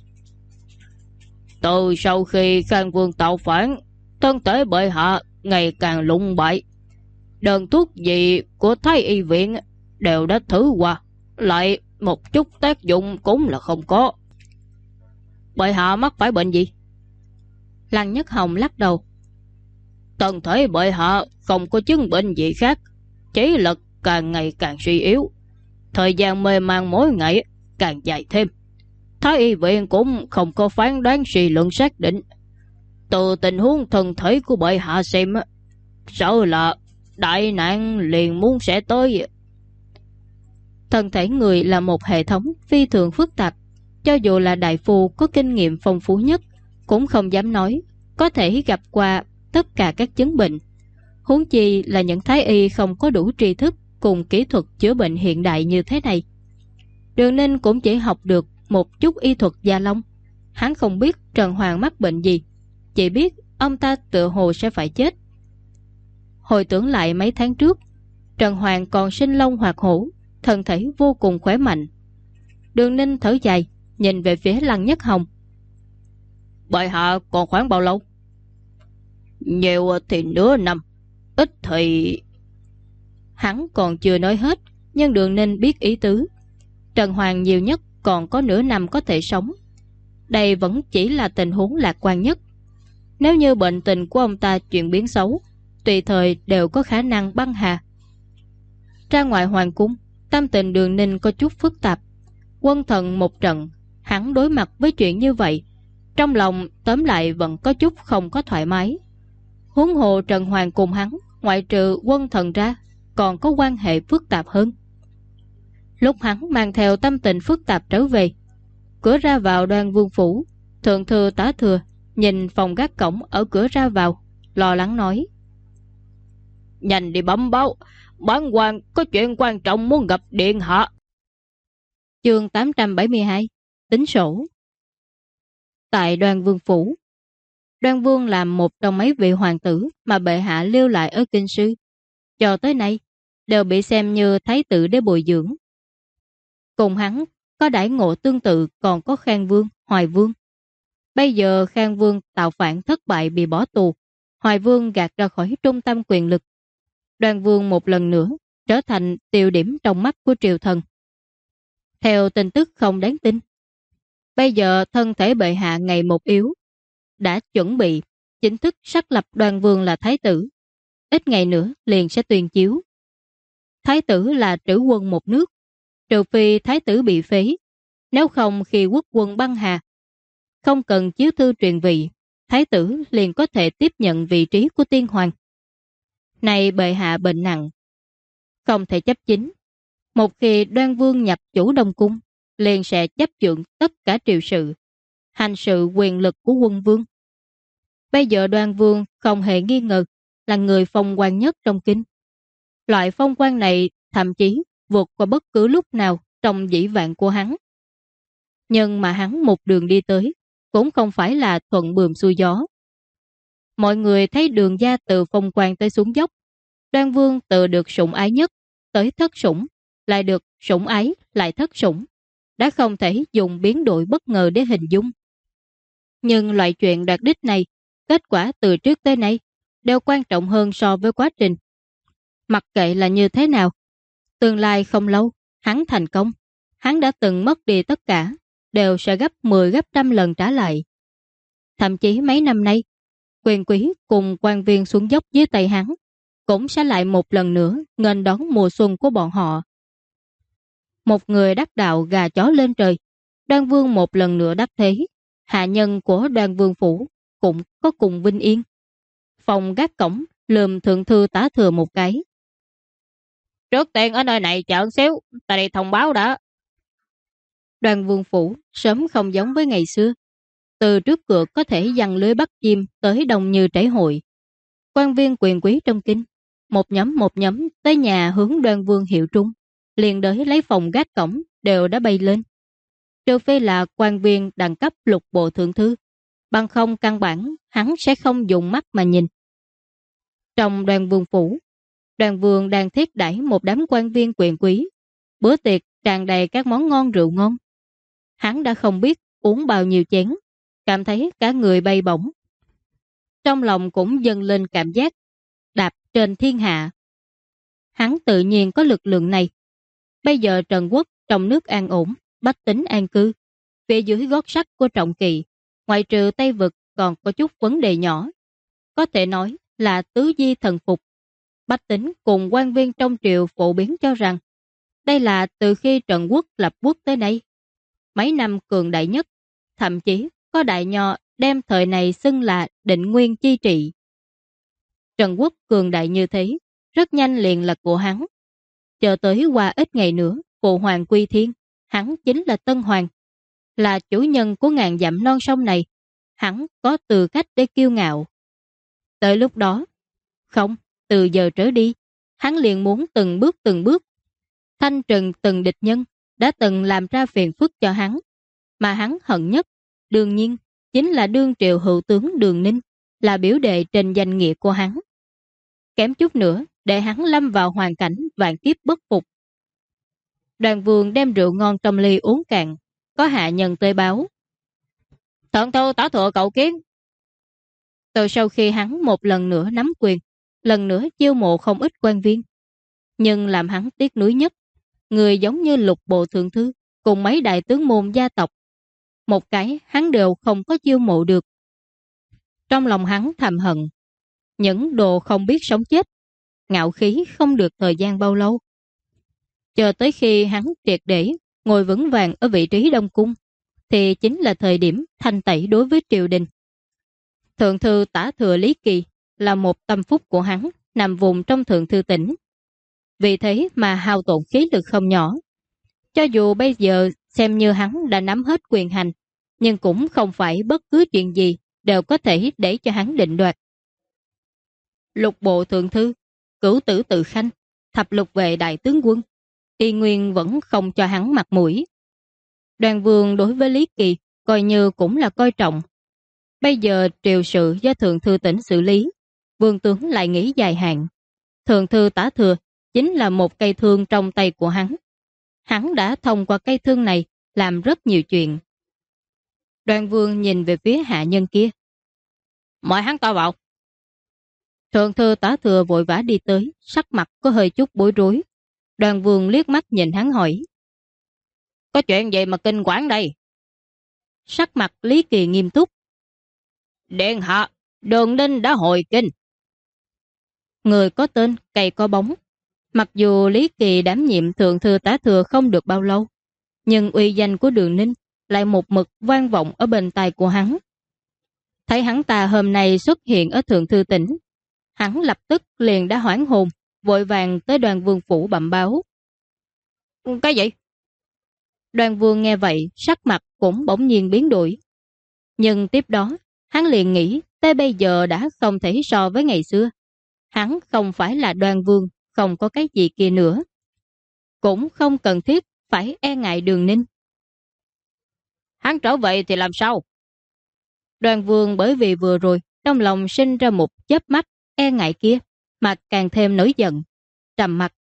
Từ sau khi Khang Vương tạo phản, thân thể bệ hạ ngày càng lụng bại. Đơn thuốc gì của Thái Y viện đều đã thử qua, lại một chút tác dụng cũng là không có. Bệ hạ mắc phải bệnh gì? Lăng Nhất Hồng lắc đầu. Thân thể bệ hạ không có chứng bệnh gì khác, chỉ là càng ngày càng suy yếu. Thời gian mê man mỗi ngày càng dài thêm. Thái Y viện cũng không có phán đoán suy luận xác định. Từ tình huống thân thể của bệ hạ xem, sợ là đại nạn liền muốn sẽ tới. Thân thể người là một hệ thống phi thường phức tạp. Cho dù là đại phu có kinh nghiệm phong phú nhất, cũng không dám nói có thể gặp qua tất cả các chứng bệnh. Huống chi là những thái y không có đủ tri thức cùng kỹ thuật chữa bệnh hiện đại như thế này. Đường Ninh cũng chỉ học được một chút y thuật da lông. Hắn không biết Trần Hoàng mắc bệnh gì, chỉ biết ông ta tựa hồ sẽ phải chết. Hồi tưởng lại mấy tháng trước, Trần Hoàng còn sinh long hoạt hổ, thân thể vô cùng khỏe mạnh. Đường Ninh thở dài, nhìn về phía Lăng Nhất Hồng. Bệ hạ còn khoảng bao lâu? Nhiều thì nửa năm, ít thì... Hắn còn chưa nói hết, nhưng Đường Ninh biết ý tứ. Trần Hoàng nhiều nhất còn có nửa năm có thể sống. Đây vẫn chỉ là tình huống lạc quan nhất. Nếu như bệnh tình của ông ta chuyển biến xấu, tùy thời đều có khả năng băng hà. Ra ngoài hoàng cung, tâm tình Đường Ninh có chút phức tạp. Quân thần một trận, hắn đối mặt với chuyện như vậy, trong lòng tóm lại vẫn có chút không có thoải mái. Huống hồ Trần Hoàng cùng hắn, ngoại trừ quân thần ra, còn có quan hệ phức tạp hơn. Lúc hắn mang theo tâm tình phức tạp trở về, cửa ra vào Đoan Vương phủ, thượng thư tá thừa nhìn phòng gác cổng ở cửa ra vào, lo lắng nói: Nhanh đi bấm báo, bản quan có chuyện quan trọng muốn gặp điện hạ. Chương 872 Tính sổ. Tại Đoan Vương phủ, Đoan Vương làm một trong mấy vị hoàng tử mà bệ hạ lưu lại ở kinh sư, cho tới nay đều bị xem như thái tử để bồi dưỡng. Cùng hắn có đãi ngộ tương tự còn có Khang Vương, Hoài Vương. Bây giờ Khang Vương tạo phản thất bại bị bỏ tù, Hoài Vương gạt ra khỏi trung tâm quyền lực. Đoan Vương một lần nữa trở thành tiêu điểm trong mắt của triều thần. Theo tin tức không đáng tin, bây giờ thân thể bệ hạ ngày một yếu, đã chuẩn bị chính thức xác lập Đoan Vương là thái tử. Ít ngày nữa liền sẽ tuyên chiếu. Thái tử là trữ quân một nước, trừ phi thái tử bị phế, nếu không khi quốc quân băng hà, không cần chiếu thư truyền vị, thái tử liền có thể tiếp nhận vị trí của tiên hoàng. Này bệ hạ bệnh nặng, không thể chấp chính. Một khi Đoan Vương nhập chủ Đông Cung, liền sẽ chấp chưởng tất cả triều sự, hành sự quyền lực của quân vương. Bây giờ Đoan Vương không hề nghi ngờ là người phong quan nhất trong kinh. Loại phong quan này thậm chí vượt qua bất cứ lúc nào trong dĩ vãng của hắn. Nhưng mà hắn một đường đi tới cũng không phải là thuận buồm xuôi gió. Mọi người thấy đường gia từ phong quan tới xuống dốc, Đoan Vương từ được sủng ái nhất tới thất sủng, lại được sủng ái lại thất sủng, đã không thể dùng biến đổi bất ngờ để hình dung. Nhưng loại chuyện đạt đích này, kết quả từ trước tới nay đều quan trọng hơn so với quá trình. Mặc kệ là như thế nào, tương lai không lâu hắn thành công, hắn đã từng mất đi tất cả, đều sẽ gấp 10 gấp trăm lần trả lại. Thậm chí mấy năm nay, quyền quý cùng quan viên xuống dốc dưới tay hắn cũng sẽ lại một lần nữa nghênh đón mùa xuân của bọn họ. Một người đắc đạo gà chó lên trời, Đoan Vương một lần nữa đắc thế, hạ nhân của Đoan Vương phủ cũng có cùng vinh yên. Phòng gác cổng lườm thượng thư tá thừa một cái. Trước tiên ở nơi này chờ xíu, ta đi thông báo đã. Đoan Vương phủ sớm không giống với ngày xưa. Từ trước cửa có thể giăng lưới bắt chim tới đông như trảy hội. Quan viên quyền quý trong kinh, một nhóm tới nhà hướng Đoan Vương hiệu trung, liền đới lấy phòng gác cổng đều đã bay lên. Trừ phi là quan viên đẳng cấp lục bộ thượng thư, bằng không căn bản hắn sẽ không dùng mắt mà nhìn. Trong Đoan Vương phủ, Đoan Vương đang thiết đãi một đám quan viên quyền quý, bữa tiệc tràn đầy các món ngon rượu ngon. Hắn đã không biết uống bao nhiêu chén, cảm thấy cả người bay bổng. Trong lòng cũng dâng lên cảm giác đạp trên thiên hạ. Hắn tự nhiên có lực lượng này. Bây giờ Trần Quốc trong nước an ổn, bách tính an cư. Phía dưới gót sắt của Trọng Kỳ, ngoại trừ Tây Vực còn có chút vấn đề nhỏ. Có thể nói là tứ di thần phục. Bách tính cùng quan viên trong triều phổ biến cho rằng đây là từ khi Trần Quốc lập quốc tới nay mấy năm cường đại nhất, thậm chí có đại nho đem thời này xưng là định nguyên chi trị. Trần Quốc cường đại như thế, rất nhanh liền là của hắn. Chờ tới qua ít ngày nữa, phụ hoàng quy thiên, hắn chính là Tân Hoàng, là chủ nhân của ngàn dặm non sông này, hắn có tư cách để kiêu ngạo. Tới lúc đó, không, từ giờ trở đi, hắn liền muốn từng bước thanh trừng từng địch nhân đã từng làm ra phiền phức cho hắn, mà hắn hận nhất, đương nhiên, chính là đương triều hữu tướng Đường Ninh, là biểu đệ trên danh nghĩa của hắn. Kém chút nữa, để hắn lâm vào hoàn cảnh vạn kiếp bất phục. Đoàn Vương đem rượu ngon trong ly uống cạn, có hạ nhân tới báo. Thượng thư tả thừa cầu kiến. Từ sau khi hắn một lần nữa nắm quyền, lần nữa chiêu mộ không ít quan viên, nhưng làm hắn tiếc nuối nhất, người giống như Lục Bộ Thượng Thư cùng mấy đại tướng môn gia tộc, một cái hắn đều không có chiêu mộ được. Trong lòng hắn thầm hận, những đồ không biết sống chết, ngạo khí không được thời gian bao lâu. Chờ tới khi hắn triệt để ngồi vững vàng ở vị trí Đông Cung, thì chính là thời điểm thanh tẩy đối với triều đình. Thượng thư tả thừa Lý Kỳ là một tâm phúc của hắn, nằm vùng trong thượng thư tỉnh. Vì thế mà hao tổn khí lực không nhỏ. Cho dù bây giờ xem như hắn đã nắm hết quyền hành, nhưng cũng không phải bất cứ chuyện gì đều có thể để cho hắn định đoạt. Lục bộ thượng thư, cửu tử tự khanh, thập lục vệ đại tướng quân, y nguyên vẫn không cho hắn mặt mũi. Đoàn Vương đối với Lý Kỳ coi như cũng là coi trọng. Bây giờ triều sự do thượng thư tỉnh xử lý, vương tướng lại nghĩ dài hạn. Thượng thư tả thừa chính là một cây thương trong tay của hắn. Hắn đã thông qua cây thương này làm rất nhiều chuyện. Đoàn Vương nhìn về phía hạ nhân kia. Mời hắn ta vào. Thượng thư tả thừa vội vã đi tới, sắc mặt có hơi chút bối rối. Đoàn Vương liếc mắt nhìn hắn hỏi. Có chuyện gì mà kinh quản đây? Sắc mặt Lý Kỳ nghiêm túc. Điện hạ, Đường Ninh đã hồi kinh. Người có tên, cây có bóng. Mặc dù Lý Kỳ đảm nhiệm thượng thư tả thừa không được bao lâu, nhưng uy danh của Đường Ninh lại một mực vang vọng ở bên tai của hắn. Thấy hắn ta hôm nay xuất hiện ở thượng thư tỉnh, hắn lập tức liền đã hoảng hồn, vội vàng tới Đoàn Vương phủ bẩm báo. Cái gì? Đoàn Vương nghe vậy, sắc mặt cũng bỗng nhiên biến đổi. Nhưng tiếp đó, hắn liền nghĩ tới bây giờ đã không thể so với ngày xưa. Hắn không phải là Đoàn Vương, không có cái gì kia nữa. Cũng không cần thiết phải e ngại Đường Ninh. Hắn trở về thì làm sao? Đoàn Vương bởi vì vừa rồi trong lòng sinh ra một chớp mắt e ngại kia, mà càng thêm nổi giận, trầm mặt.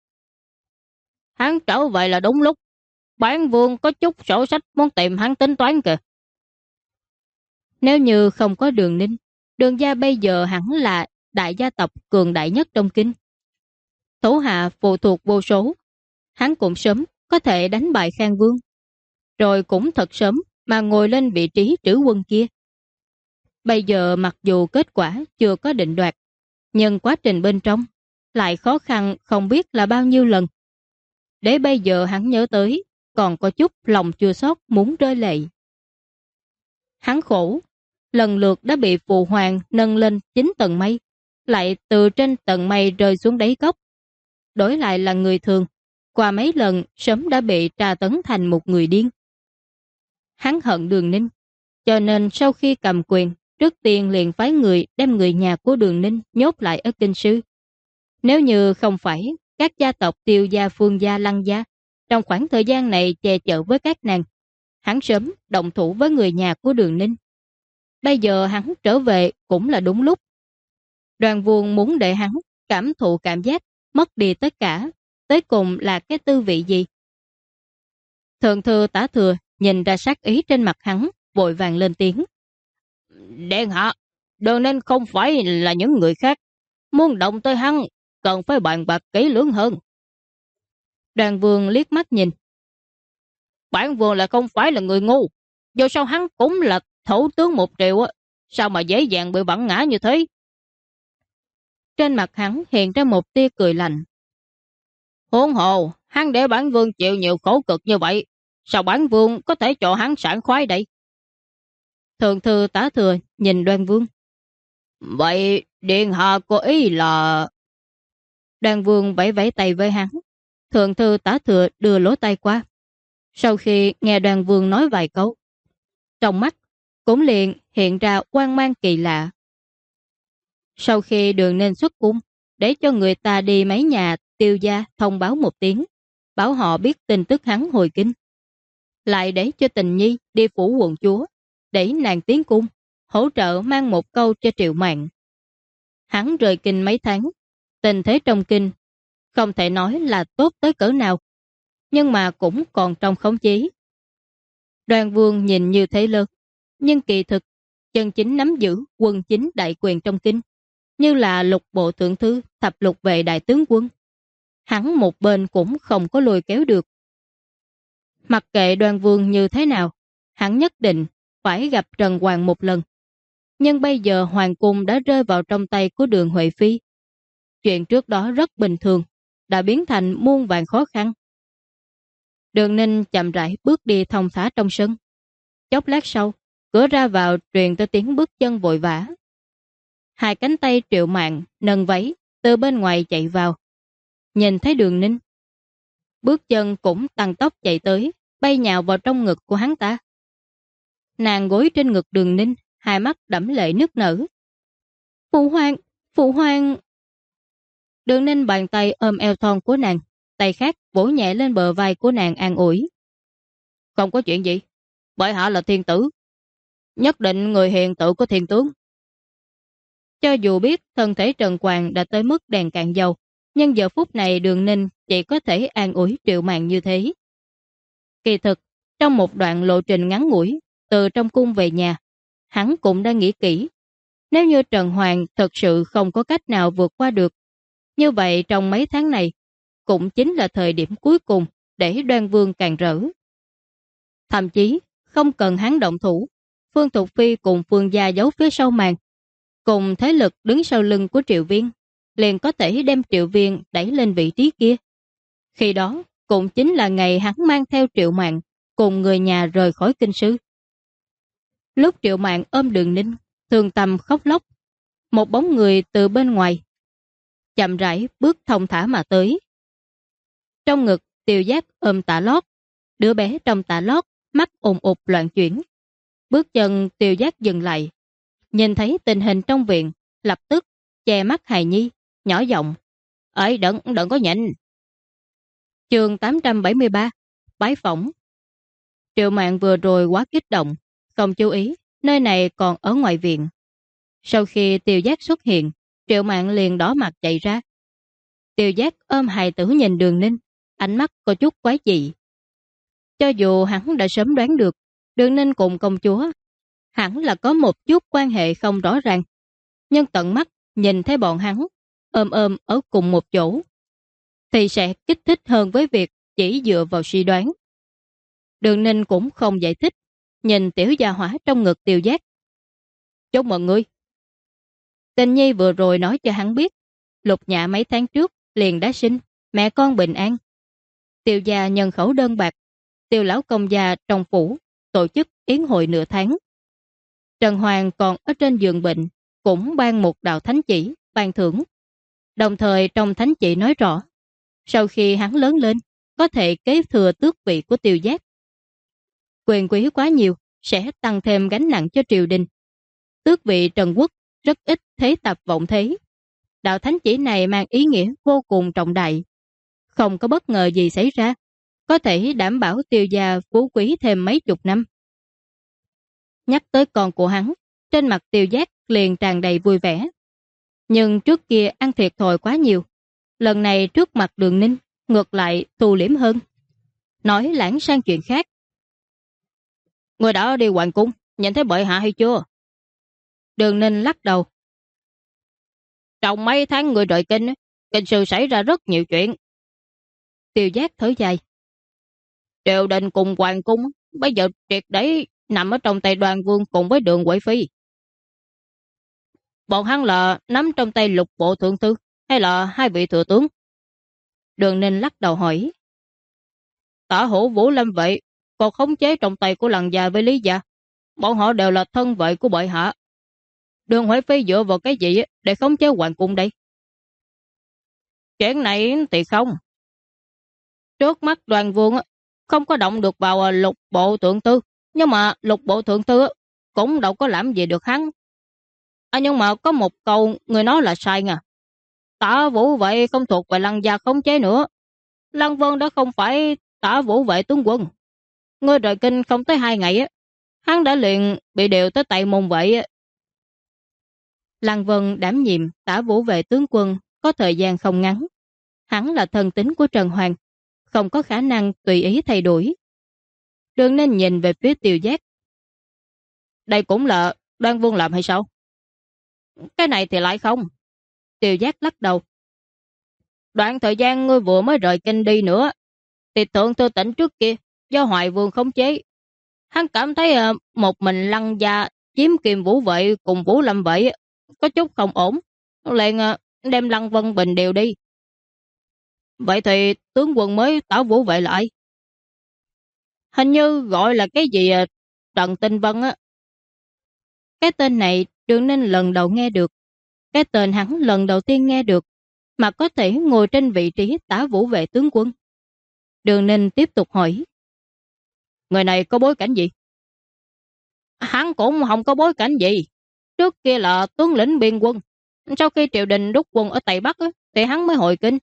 Hắn trở về là đúng lúc. Bản Vương có chút sổ sách muốn tìm hắn tính toán kìa. Nếu như không có Đường Ninh, Đường gia bây giờ hẳn là đại gia tộc cường đại nhất trong kinh. Thủ hạ phụ thuộc vô số, hắn cũng sớm có thể đánh bại Khang Vương, rồi cũng thật sớm mà ngồi lên vị trí trữ quân kia. Bây giờ mặc dù kết quả chưa có định đoạt, nhưng quá trình bên trong lại khó khăn không biết là bao nhiêu lần. Để bây giờ hắn nhớ tới, còn có chút lòng chua xót muốn rơi lệ. Hắn khổ, lần lượt đã bị phụ hoàng nâng lên 9 tầng mây, lại từ trên tầng mây rơi xuống đáy cốc. Đổi lại là người thường, qua mấy lần sớm đã bị tra tấn thành một người điên. Hắn hận Đường Ninh, cho nên sau khi cầm quyền, trước tiên liền phái người đem người nhà của Đường Ninh nhốt lại ở kinh sư. Nếu như không phải các gia tộc Tiêu gia, Phương gia, Lăng gia trong khoảng thời gian này che chở với các nàng, hắn sớm động thủ với người nhà của Đường Ninh. Bây giờ hắn trở về cũng là đúng lúc. Đoàn Vương muốn để hắn cảm thụ cảm giác mất đi tất cả, tới cùng là cái tư vị gì? Thượng thư tả thừa nhìn ra sát ý trên mặt hắn, vội vàng lên tiếng. Điện hạ, Đường Ninh không phải là những người khác. Muốn động tới hắn, cần phải bàn bạc kỹ lưỡng hơn. Đoàn Vương liếc mắt nhìn. Bản Vương là không phải là người ngu. Dù sao hắn cũng là thủ tướng một triều, sao mà dễ dàng bị bắn ngã như thế? Trên mặt hắn hiện ra một tia cười lạnh. Huống hồ, hắn để bản Vương chịu nhiều khổ cực như vậy, sao bản Vương có thể cho hắn sảng khoái đây? Thượng thư tả thừa nhìn Đoàn Vương. Vậy điện hạ có ý là... Đoàn Vương vẫy vẫy tay với hắn. Thượng thư tả thừa đưa lỗ tay qua. Sau khi nghe Đoàn Vương nói vài câu, trong mắt cũng liền hiện ra quang mang kỳ lạ. Sau khi Đường Ninh xuất cung, để cho người ta đi mấy nhà Tiêu gia thông báo một tiếng, bảo họ biết tin tức hắn hồi kinh. Lại để cho Tình Nhi đi phủ quận chúa, để nàng tiến cung, hỗ trợ mang một câu cho Triệu Mạn. Hắn rời kinh mấy tháng, tình thế trong kinh không thể nói là tốt tới cỡ nào, nhưng mà cũng còn trong khống chế. Đoan Vương nhìn như thế lớn, nhưng kỳ thực chân chính nắm giữ quân chính đại quyền trong kinh, như là lục bộ thượng thư, thập lục vệ đại tướng quân. Hắn một bên cũng không có lôi kéo được. Mặc kệ Đoan Vương như thế nào, hắn nhất định phải gặp Trần Hoàng một lần. Nhưng bây giờ hoàng cung đã rơi vào trong tay của Đường Huệ Phi. Chuyện trước đó rất bình thường, đã biến thành muôn vàn khó khăn. Đường Ninh chậm rãi bước đi thong thả trong sân. Chốc lát sau, cửa ra vào truyền tới tiếng bước chân vội vã. Hai cánh tay Triệu Mạn nâng váy từ bên ngoài chạy vào. Nhìn thấy Đường Ninh, bước chân cũng tăng tốc chạy tới, bay nhào vào trong ngực của hắn ta. Nàng gối trên ngực Đường Ninh, hai mắt đẫm lệ nức nở. Phụ hoàng, phụ hoàng. Đường Ninh bàn tay ôm eo thon của nàng, tay khác vỗ nhẹ lên bờ vai của nàng an ủi. Không có chuyện gì, bệ hạ là thiên tử, nhất định người hiền tự có thiên tướng. Cho dù biết thân thể Trần Hoàng đã tới mức đèn cạn dầu, nhưng giờ phút này Đường Ninh chỉ có thể an ủi Triệu Mạn như thế. Kỳ thực, trong một đoạn lộ trình ngắn ngủi, từ trong cung về nhà, hắn cũng đã nghĩ kỹ. Nếu như Trần Hoàng thật sự không có cách nào vượt qua được, như vậy trong mấy tháng này, cũng chính là thời điểm cuối cùng để Đoan Vương càng rỡ. Thậm chí, không cần hắn động thủ, Phương Thục Phi cùng Phương gia giấu phía sau màn, cùng thế lực đứng sau lưng của Triệu Viên, liền có thể đem Triệu Viên đẩy lên vị trí kia. Khi đó, cũng chính là ngày hắn mang theo Triệu Mạn cùng người nhà rời khỏi kinh sư. Lúc Triệu Mạn ôm Đường Ninh, thương tâm khóc lóc, một bóng người từ bên ngoài chậm rãi bước thong thả mà tới. Trong ngực Tiêu Giác ôm Tạ Lót, đứa bé trong Tạ Lót mắt ồn ụt loạn chuyển. Bước chân Tiêu Giác dừng lại, nhìn thấy tình hình trong viện, lập tức che mắt hài nhi, nhỏ giọng: "Ấy đừng có nhịn." Chương 873 Bái phỏng. Triệu Mạn vừa rồi quá kích động, không chú ý nơi này còn ở ngoài viện. Sau khi Tiêu Giác xuất hiện, Triệu Mạn liền đỏ mặt chạy ra. Tiêu Giác ôm hài tử nhìn Đường Ninh, ánh mắt có chút quái dị. Cho dù hắn đã sớm đoán được Đường Ninh cùng công chúa hẳn là có một chút quan hệ không rõ ràng, nhưng tận mắt nhìn thấy bọn hắn ôm ở cùng một chỗ thì sẽ kích thích hơn với việc chỉ dựa vào suy đoán. Đường Ninh cũng không giải thích, nhìn tiểu gia hỏa trong ngực Tiêu Giác. "Chúc mừng ngươi." Tình Nhi vừa rồi nói cho hắn biết, Lục Nhã mấy tháng trước liền đã sinh, mẹ con bình an. Tiêu gia nhân khẩu đơn bạc, Tiêu lão công gia trong phủ tổ chức yến hội nửa tháng. Trần Hoàng còn ở trên giường bệnh, cũng ban một đạo thánh chỉ ban thưởng. Đồng thời trong thánh chỉ nói rõ, sau khi hắn lớn lên, có thể kế thừa tước vị của Tiêu Giác. Quyền quý quá nhiều sẽ tăng thêm gánh nặng cho triều đình. Tước vị Trần Quốc rất ít thế tập vọng thế. Đạo thánh chỉ này mang ý nghĩa vô cùng trọng đại. Không có bất ngờ gì xảy ra, có thể đảm bảo Tiêu gia phú quý thêm mấy chục năm. Nhắc tới con của hắn, trên mặt Tiêu Giác liền tràn đầy vui vẻ. Nhưng trước kia ăn thiệt thòi quá nhiều, lần này trước mặt Đường Ninh ngược lại thu liễm hơn. Nói lãng sang chuyện khác. "Người đã đi hoàng cung, nhìn thấy bệ hạ hay chưa?" Đường Ninh lắc đầu. "Trong mấy tháng người rời kinh, kinh sư xảy ra rất nhiều chuyện." Tiêu Giác thở dài. "Triều đình cùng hoàng cung bây giờ triệt để nằm ở trong tay Đoan Vương cùng với Đường Huệ Phi. Bọn hắn là nắm trong tay lục bộ thượng thư hay là hai vị thừa tướng?" Đường Ninh lắc đầu hỏi. "Tả hữu Vũ Lâm vậy, còn khống chế trong tay của Lăng gia với Lý gia. Bọn họ đều là thân vệ của bệ hạ. Đường Huệ Phi dựa vào cái gì để khống chế hoàng cung đây?" "Chuyện này thì không. Trước mắt Đoan Vương không có động được vào lục bộ thượng thư, nhưng mà lục bộ thượng thư cũng đâu có làm gì được hắn. Nhưng mà có một câu người nói là sai nha. Tả Vũ Vệ không thuộc về Lăng gia khống chế nữa. Lăng Vân đã không phải Tả Vũ Vệ tướng quân. Ngươi rời kinh không tới 2 ngày á, hắn đã liền bị điều tới Tây Môn Vệ á. Lăng Vân đảm nhiệm Tả Vũ Vệ tướng quân có thời gian không ngắn. Hắn là thân tín của Trần Hoàng, không có khả năng tùy ý thay đổi. Đường nên nhìn về phía Tiêu Giác. Đây cũng là Đoan Vương làm hay sao? Cái này thì lại không. Tiêu Giác lắc đầu. Đoạn thời gian ngươi vừa mới rời kinh đi nữa, thì thượng thư tỉnh trước kia do Hoài Vương khống chế. Hắn cảm thấy một mình Lăng gia chiếm Kim Vũ Vệ cùng Vũ Lâm Vệ có chút không ổn, liền đem Lăng Vân Bình điều đi. Vậy thì tướng quân mới Tả Vũ Vệ lại, hình như gọi là cái gì Trần Tinh Vân á. Cái tên này Đường Ninh lần đầu nghe được. Cái tên hắn lần đầu tiên nghe được mà có thể ngồi trên vị trí Tả Vũ Vệ tướng quân. Đường Ninh tiếp tục hỏi. Người này có bối cảnh gì? Hắn cũng không có bối cảnh gì. Trước kia là tướng lĩnh biên quân. Sau khi triều đình rút quân ở Tây Bắc thì hắn mới hồi kinh.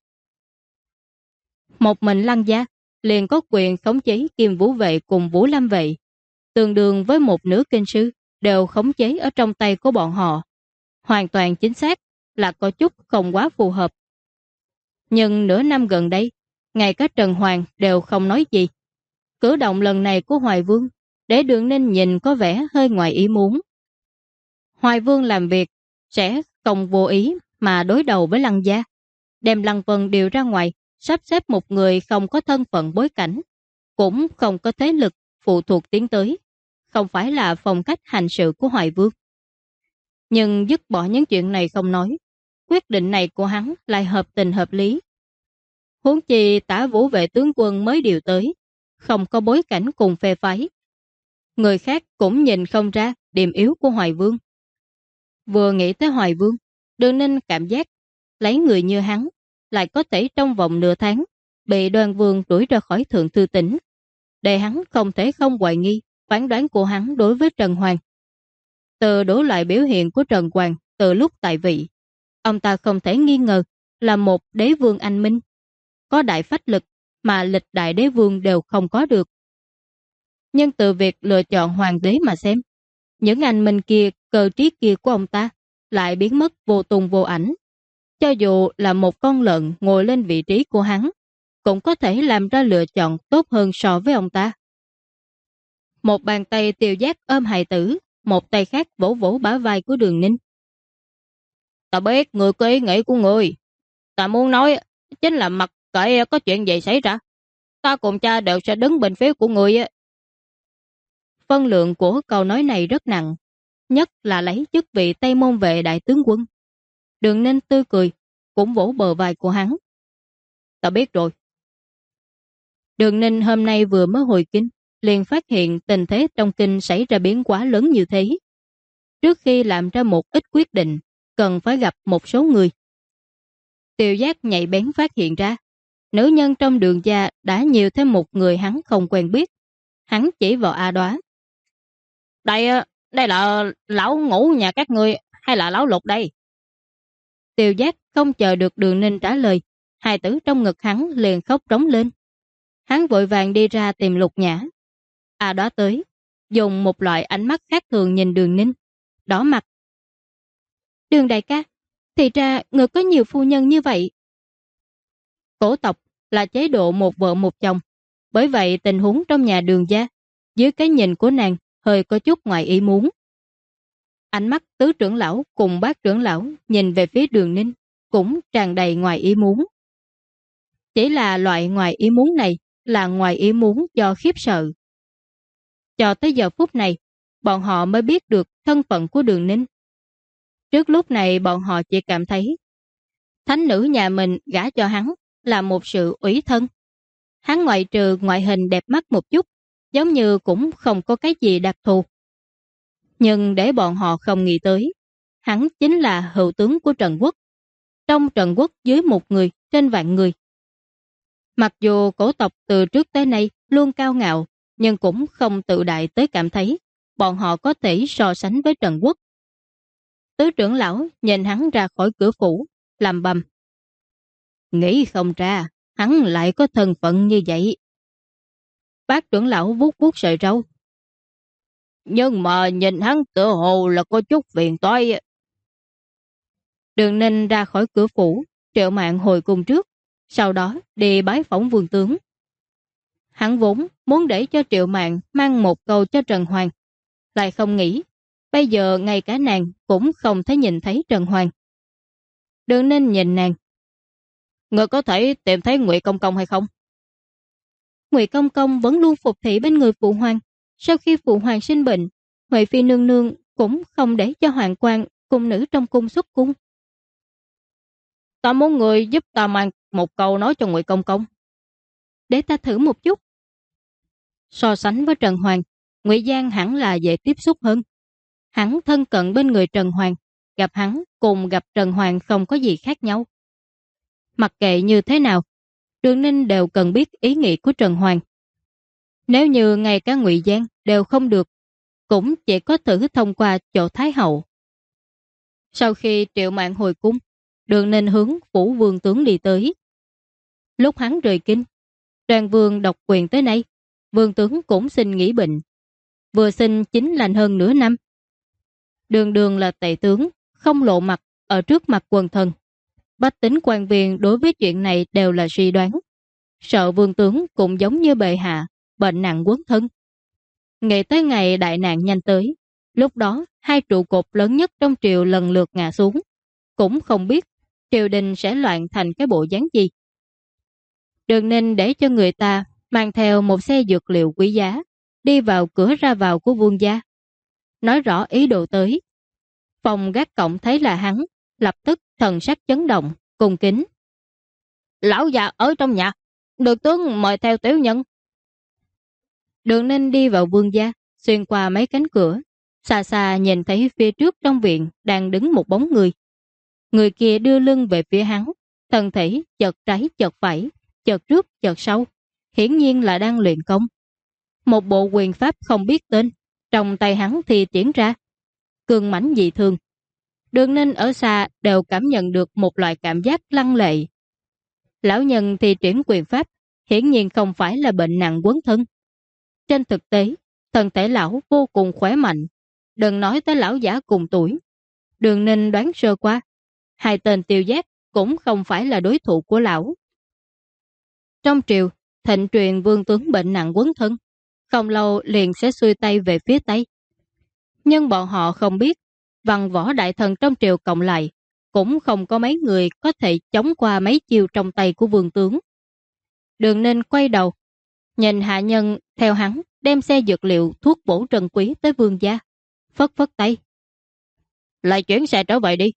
Một mình Lăng gia liền có quyền khống chế Kim Vũ Vệ cùng Vũ Lâm Vệ, tương đương với một nửa kinh sư đều khống chế ở trong tay của bọn họ. Hoàn toàn chính xác là có chút không quá phù hợp. Nhưng nửa năm gần đây, ngay cả Trần Hoàng đều không nói gì. Cử động lần này của Hoài Vương để Đường Ninh nhìn có vẻ hơi ngoài ý muốn. Hoài Vương làm việc sẽ không vô ý mà đối đầu với Lăng gia, đem Lăng Vân điều ra ngoài, sắp xếp một người không có thân phận bối cảnh, cũng không có thế lực phụ thuộc tiến tới, không phải là phong cách hành sự của Hoài Vương. Nhưng dứt bỏ những chuyện này không nói, quyết định này của hắn lại hợp tình hợp lý. Huống chi Tả Vũ Vệ tướng quân mới điều tới, không có bối cảnh cùng phe phái. Người khác cũng nhìn không ra điểm yếu của Hoài Vương. Vừa nghĩ tới Hoài Vương, Đường Ninh cảm giác lấy người như hắn lại có thể trong vòng nửa tháng bị Đoan Vương đuổi ra khỏi Thượng Thư Tỉnh, để hắn không thể không hoài nghi phán đoán của hắn đối với Trần Hoàng. Từ đủ loại biểu hiện của Trần Hoàng từ lúc tại vị, ông ta không thể nghi ngờ là một đế vương anh minh, có đại phách lực mà lịch đại đế vương đều không có được. Nhưng từ việc lựa chọn hoàng đế mà xem, những anh minh kia, cơ trí kia của ông ta lại biến mất vô tung vô ảnh. Cho dù là một con lợn ngồi lên vị trí của hắn, cũng có thể làm ra lựa chọn tốt hơn so với ông ta. Một bàn tay Tiêu Giác ôm hài tử, một tay khác vỗ vỗ bả vai của Đường Ninh. Ta biết người có ý nghĩ của người. Ta muốn nói chính là mặc kệ có chuyện gì xảy ra, ta cùng cha đều sẽ đứng bên phía của người. Phân lượng của câu nói này rất nặng, nhất là lấy chức vị Tây Môn Vệ đại tướng quân. Đường Ninh tươi cười, cũng vỗ bờ vai của hắn. Ta biết rồi. Đường Ninh hôm nay vừa mới hồi kinh, liền phát hiện tình thế trong kinh xảy ra biến quá lớn như thế. Trước khi làm ra một ít quyết định, cần phải gặp một số người. Tiêu Giác nhạy bén phát hiện ra, nữ nhân trong Đường gia đã nhiều thêm một người hắn không quen biết. Hắn chỉ vào A Đoá. Đây là lão ngũ nhà các ngươi hay là lão Lục đây? Tiêu Giác không chờ được Đường Ninh trả lời, hài tử trong ngực hắn liền khóc trống lên. Hắn vội vàng đi ra tìm Lục Nhã. A Đoá tới, dùng một loại ánh mắt khác thường nhìn Đường Ninh, đỏ mặt. Đường đại ca, thì ra người có nhiều phu nhân như vậy. Cổ tộc là chế độ một vợ một chồng, bởi vậy tình huống trong nhà Đường gia, dưới cái nhìn của nàng hơi có chút ngoài ý muốn. Ánh mắt tứ trưởng lão cùng bác trưởng lão nhìn về phía Đường Ninh cũng tràn đầy ngoài ý muốn. Chỉ là loại ngoài ý muốn này là ngoài ý muốn do khiếp sợ. Cho tới giờ phút này, bọn họ mới biết được thân phận của Đường Ninh. Trước lúc này bọn họ chỉ cảm thấy thánh nữ nhà mình gả cho hắn là một sự ủy thân. Hắn ngoại trừ ngoại hình đẹp mắt một chút, giống như cũng không có cái gì đặc thù. Nhưng để bọn họ không nghĩ tới, hắn chính là hữu tướng của Trần Quốc. Trong Trần Quốc dưới một người trên vạn người. Mặc dù cổ tộc từ trước tới nay luôn cao ngạo, nhưng cũng không tự đại tới cảm thấy bọn họ có thể so sánh với Trần Quốc. Tứ trưởng lão nhìn hắn ra khỏi cửa phủ, làm bầm. Nghĩ không ra, hắn lại có thân phận như vậy. Bác trưởng lão vuốt vuốt sợi râu. Nhưng mà nhìn hắn tựa hồ là có chút phiền toái. Đường Ninh ra khỏi cửa phủ, Triệu Mạn hồi cung trước, sau đó đi bái phỏng vương tướng. Hắn vốn muốn để cho Triệu Mạn mang một câu cho Trần Hoàng, lại không nghĩ, bây giờ ngay cả nàng cũng không thấy nhìn thấy Trần Hoàng. Đường Ninh nhìn nàng. Người có thể tìm thấy Ngụy Công Công hay không? Ngụy Công Công vẫn luôn phục thị bên người phụ hoàng. Sau khi phụ hoàng sinh bệnh, Huệ Phi nương nương cũng không để cho hoàng quan cung nữ trong cung xuất cung. Ta muốn người giúp ta mang một câu nói cho Ngụy Công Công. Để ta thử một chút. So sánh với Trần Hoàng, Ngụy Giang hẳn là dễ tiếp xúc hơn. Hắn thân cận bên người Trần Hoàng, gặp hắn cùng gặp Trần Hoàng không có gì khác nhau. Mặc kệ như thế nào, Đường Ninh đều cần biết ý nghĩ của Trần Hoàng. Nếu như ngay cả Ngụy Giang đều không được, cũng chỉ có thử thông qua chỗ Thái Hậu. Sau khi Triệu Mạn hồi cung, Đường Ninh hướng phủ vương tướng đi tới. Lúc hắn rời kinh, Đoàn vương độc quyền tới nay, vương tướng cũng xin nghỉ bệnh. Vừa xin chính lành hơn nửa năm. Đường Đường là tể tướng, không lộ mặt ở trước mặt quần thần. Bách tính quan viên đối với chuyện này đều là suy đoán. Sợ vương tướng cũng giống như bệ hạ, bệnh nặng quấn thân. Nghĩ tới ngày đại nạn nhanh tới, lúc đó hai trụ cột lớn nhất trong triều lần lượt ngã xuống. Cũng không biết triều đình sẽ loạn thành cái bộ dáng gì. Đường Ninh để cho người ta mang theo một xe dược liệu quý giá, đi vào cửa ra vào của vương gia. Nói rõ ý đồ tới. Phòng gác cổng thấy là hắn, lập tức thần sắc chấn động, cung kính. Lão già ở trong nhà, được tướng mời theo tiểu nhân. Đường Ninh đi vào vương gia, xuyên qua mấy cánh cửa. Xa xa nhìn thấy phía trước trong viện đang đứng một bóng người. Người kia đưa lưng về phía hắn, thân thể chợt trái chợt phải, chợt trước chợt sau, hiển nhiên là đang luyện công. Một bộ quyền pháp không biết tên, trong tay hắn thì triển ra, cường mãnh dị thường. Đường Ninh ở xa đều cảm nhận được một loại cảm giác lăng lệ. Lão nhân thì triển quyền pháp, hiển nhiên không phải là bệnh nặng quấn thân. Trên thực tế, thân thể lão vô cùng khỏe mạnh, đừng nói tới lão giả cùng tuổi. Đường Ninh đoán sơ qua, hai tên tiêu giác cũng không phải là đối thủ của lão. Trong triều, thịnh truyền vương tướng bệnh nặng quấn thân, không lâu liền sẽ xuôi tay về phía Tây. Nhưng bọn họ không biết, văn võ đại thần trong triều cộng lại, cũng không có mấy người có thể chống qua mấy chiêu trong tay của vương tướng. Đường Ninh quay đầu, nhìn hạ nhân theo hắn đem xe dược liệu thuốc bổ trần quý tới vương gia, phất phất tay. Lại chuyển xe trở về đi.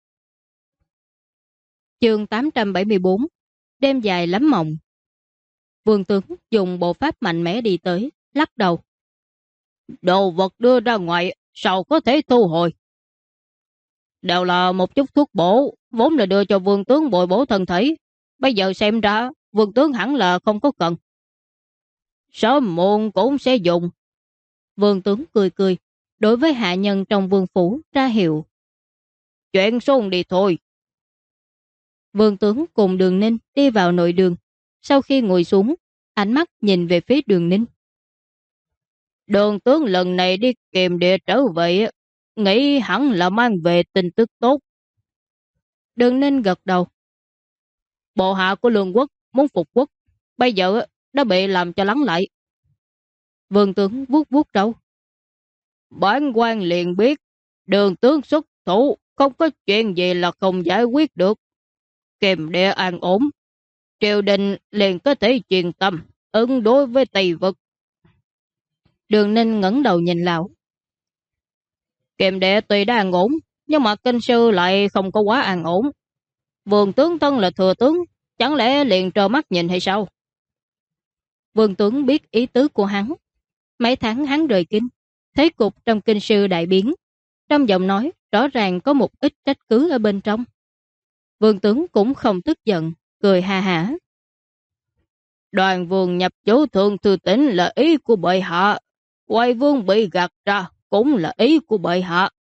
Chương 874, đêm dài lắm mộng. Vương tướng dùng bộ pháp mạnh mẽ đi tới, lắc đầu. Đồ vật đưa ra ngoài, sao có thể thu hồi? Đều là một chút thuốc bổ, vốn là đưa cho vương tướng bồi bổ thân thể. Bây giờ xem ra, vương tướng hẳn là không có cần. Sớm muộn cũng sẽ dùng. Vương tướng cười cười, đối với hạ nhân trong vương phủ ra hiệu. Chuyện xuống đi thôi. Vương tướng cùng Đường Ninh đi vào nội đường. Sau khi ngồi xuống, ánh mắt nhìn về phía Đường Ninh. Đường tướng lần này đi kiềm địa trở về, nghĩ hẳn là mang về tin tức tốt. Đường Ninh gật đầu. Bộ hạ của Lương Quốc muốn phục quốc, bây giờ đã bị làm cho lắng lại. Vương tướng vuốt vuốt râu. Bản quan liền biết, Đường tướng xuất thủ, không có chuyện gì là không giải quyết được. Kiềm địa an ổn, triều đình liền có thể chuyên tâm ứng đối với Tây Vực. Đường Ninh ngẩng đầu nhìn lão. Kiềm địa tuy đã an ổn, nhưng mà kinh sư lại không có quá an ổn. Vương tướng thân là thừa tướng, chẳng lẽ liền trơ mắt nhìn hay sao? Vương tướng biết ý tứ của hắn. Mấy tháng hắn rời kinh, thế cục trong kinh sư đại biến. Trong giọng nói rõ ràng có một ít trách cứ ở bên trong. Vương tướng cũng không tức giận, cười ha hả. Đoàn vương nhập chủ thượng thư tỉnh là ý của bệ hạ, quay vương bị gạt ra cũng là ý của bệ hạ.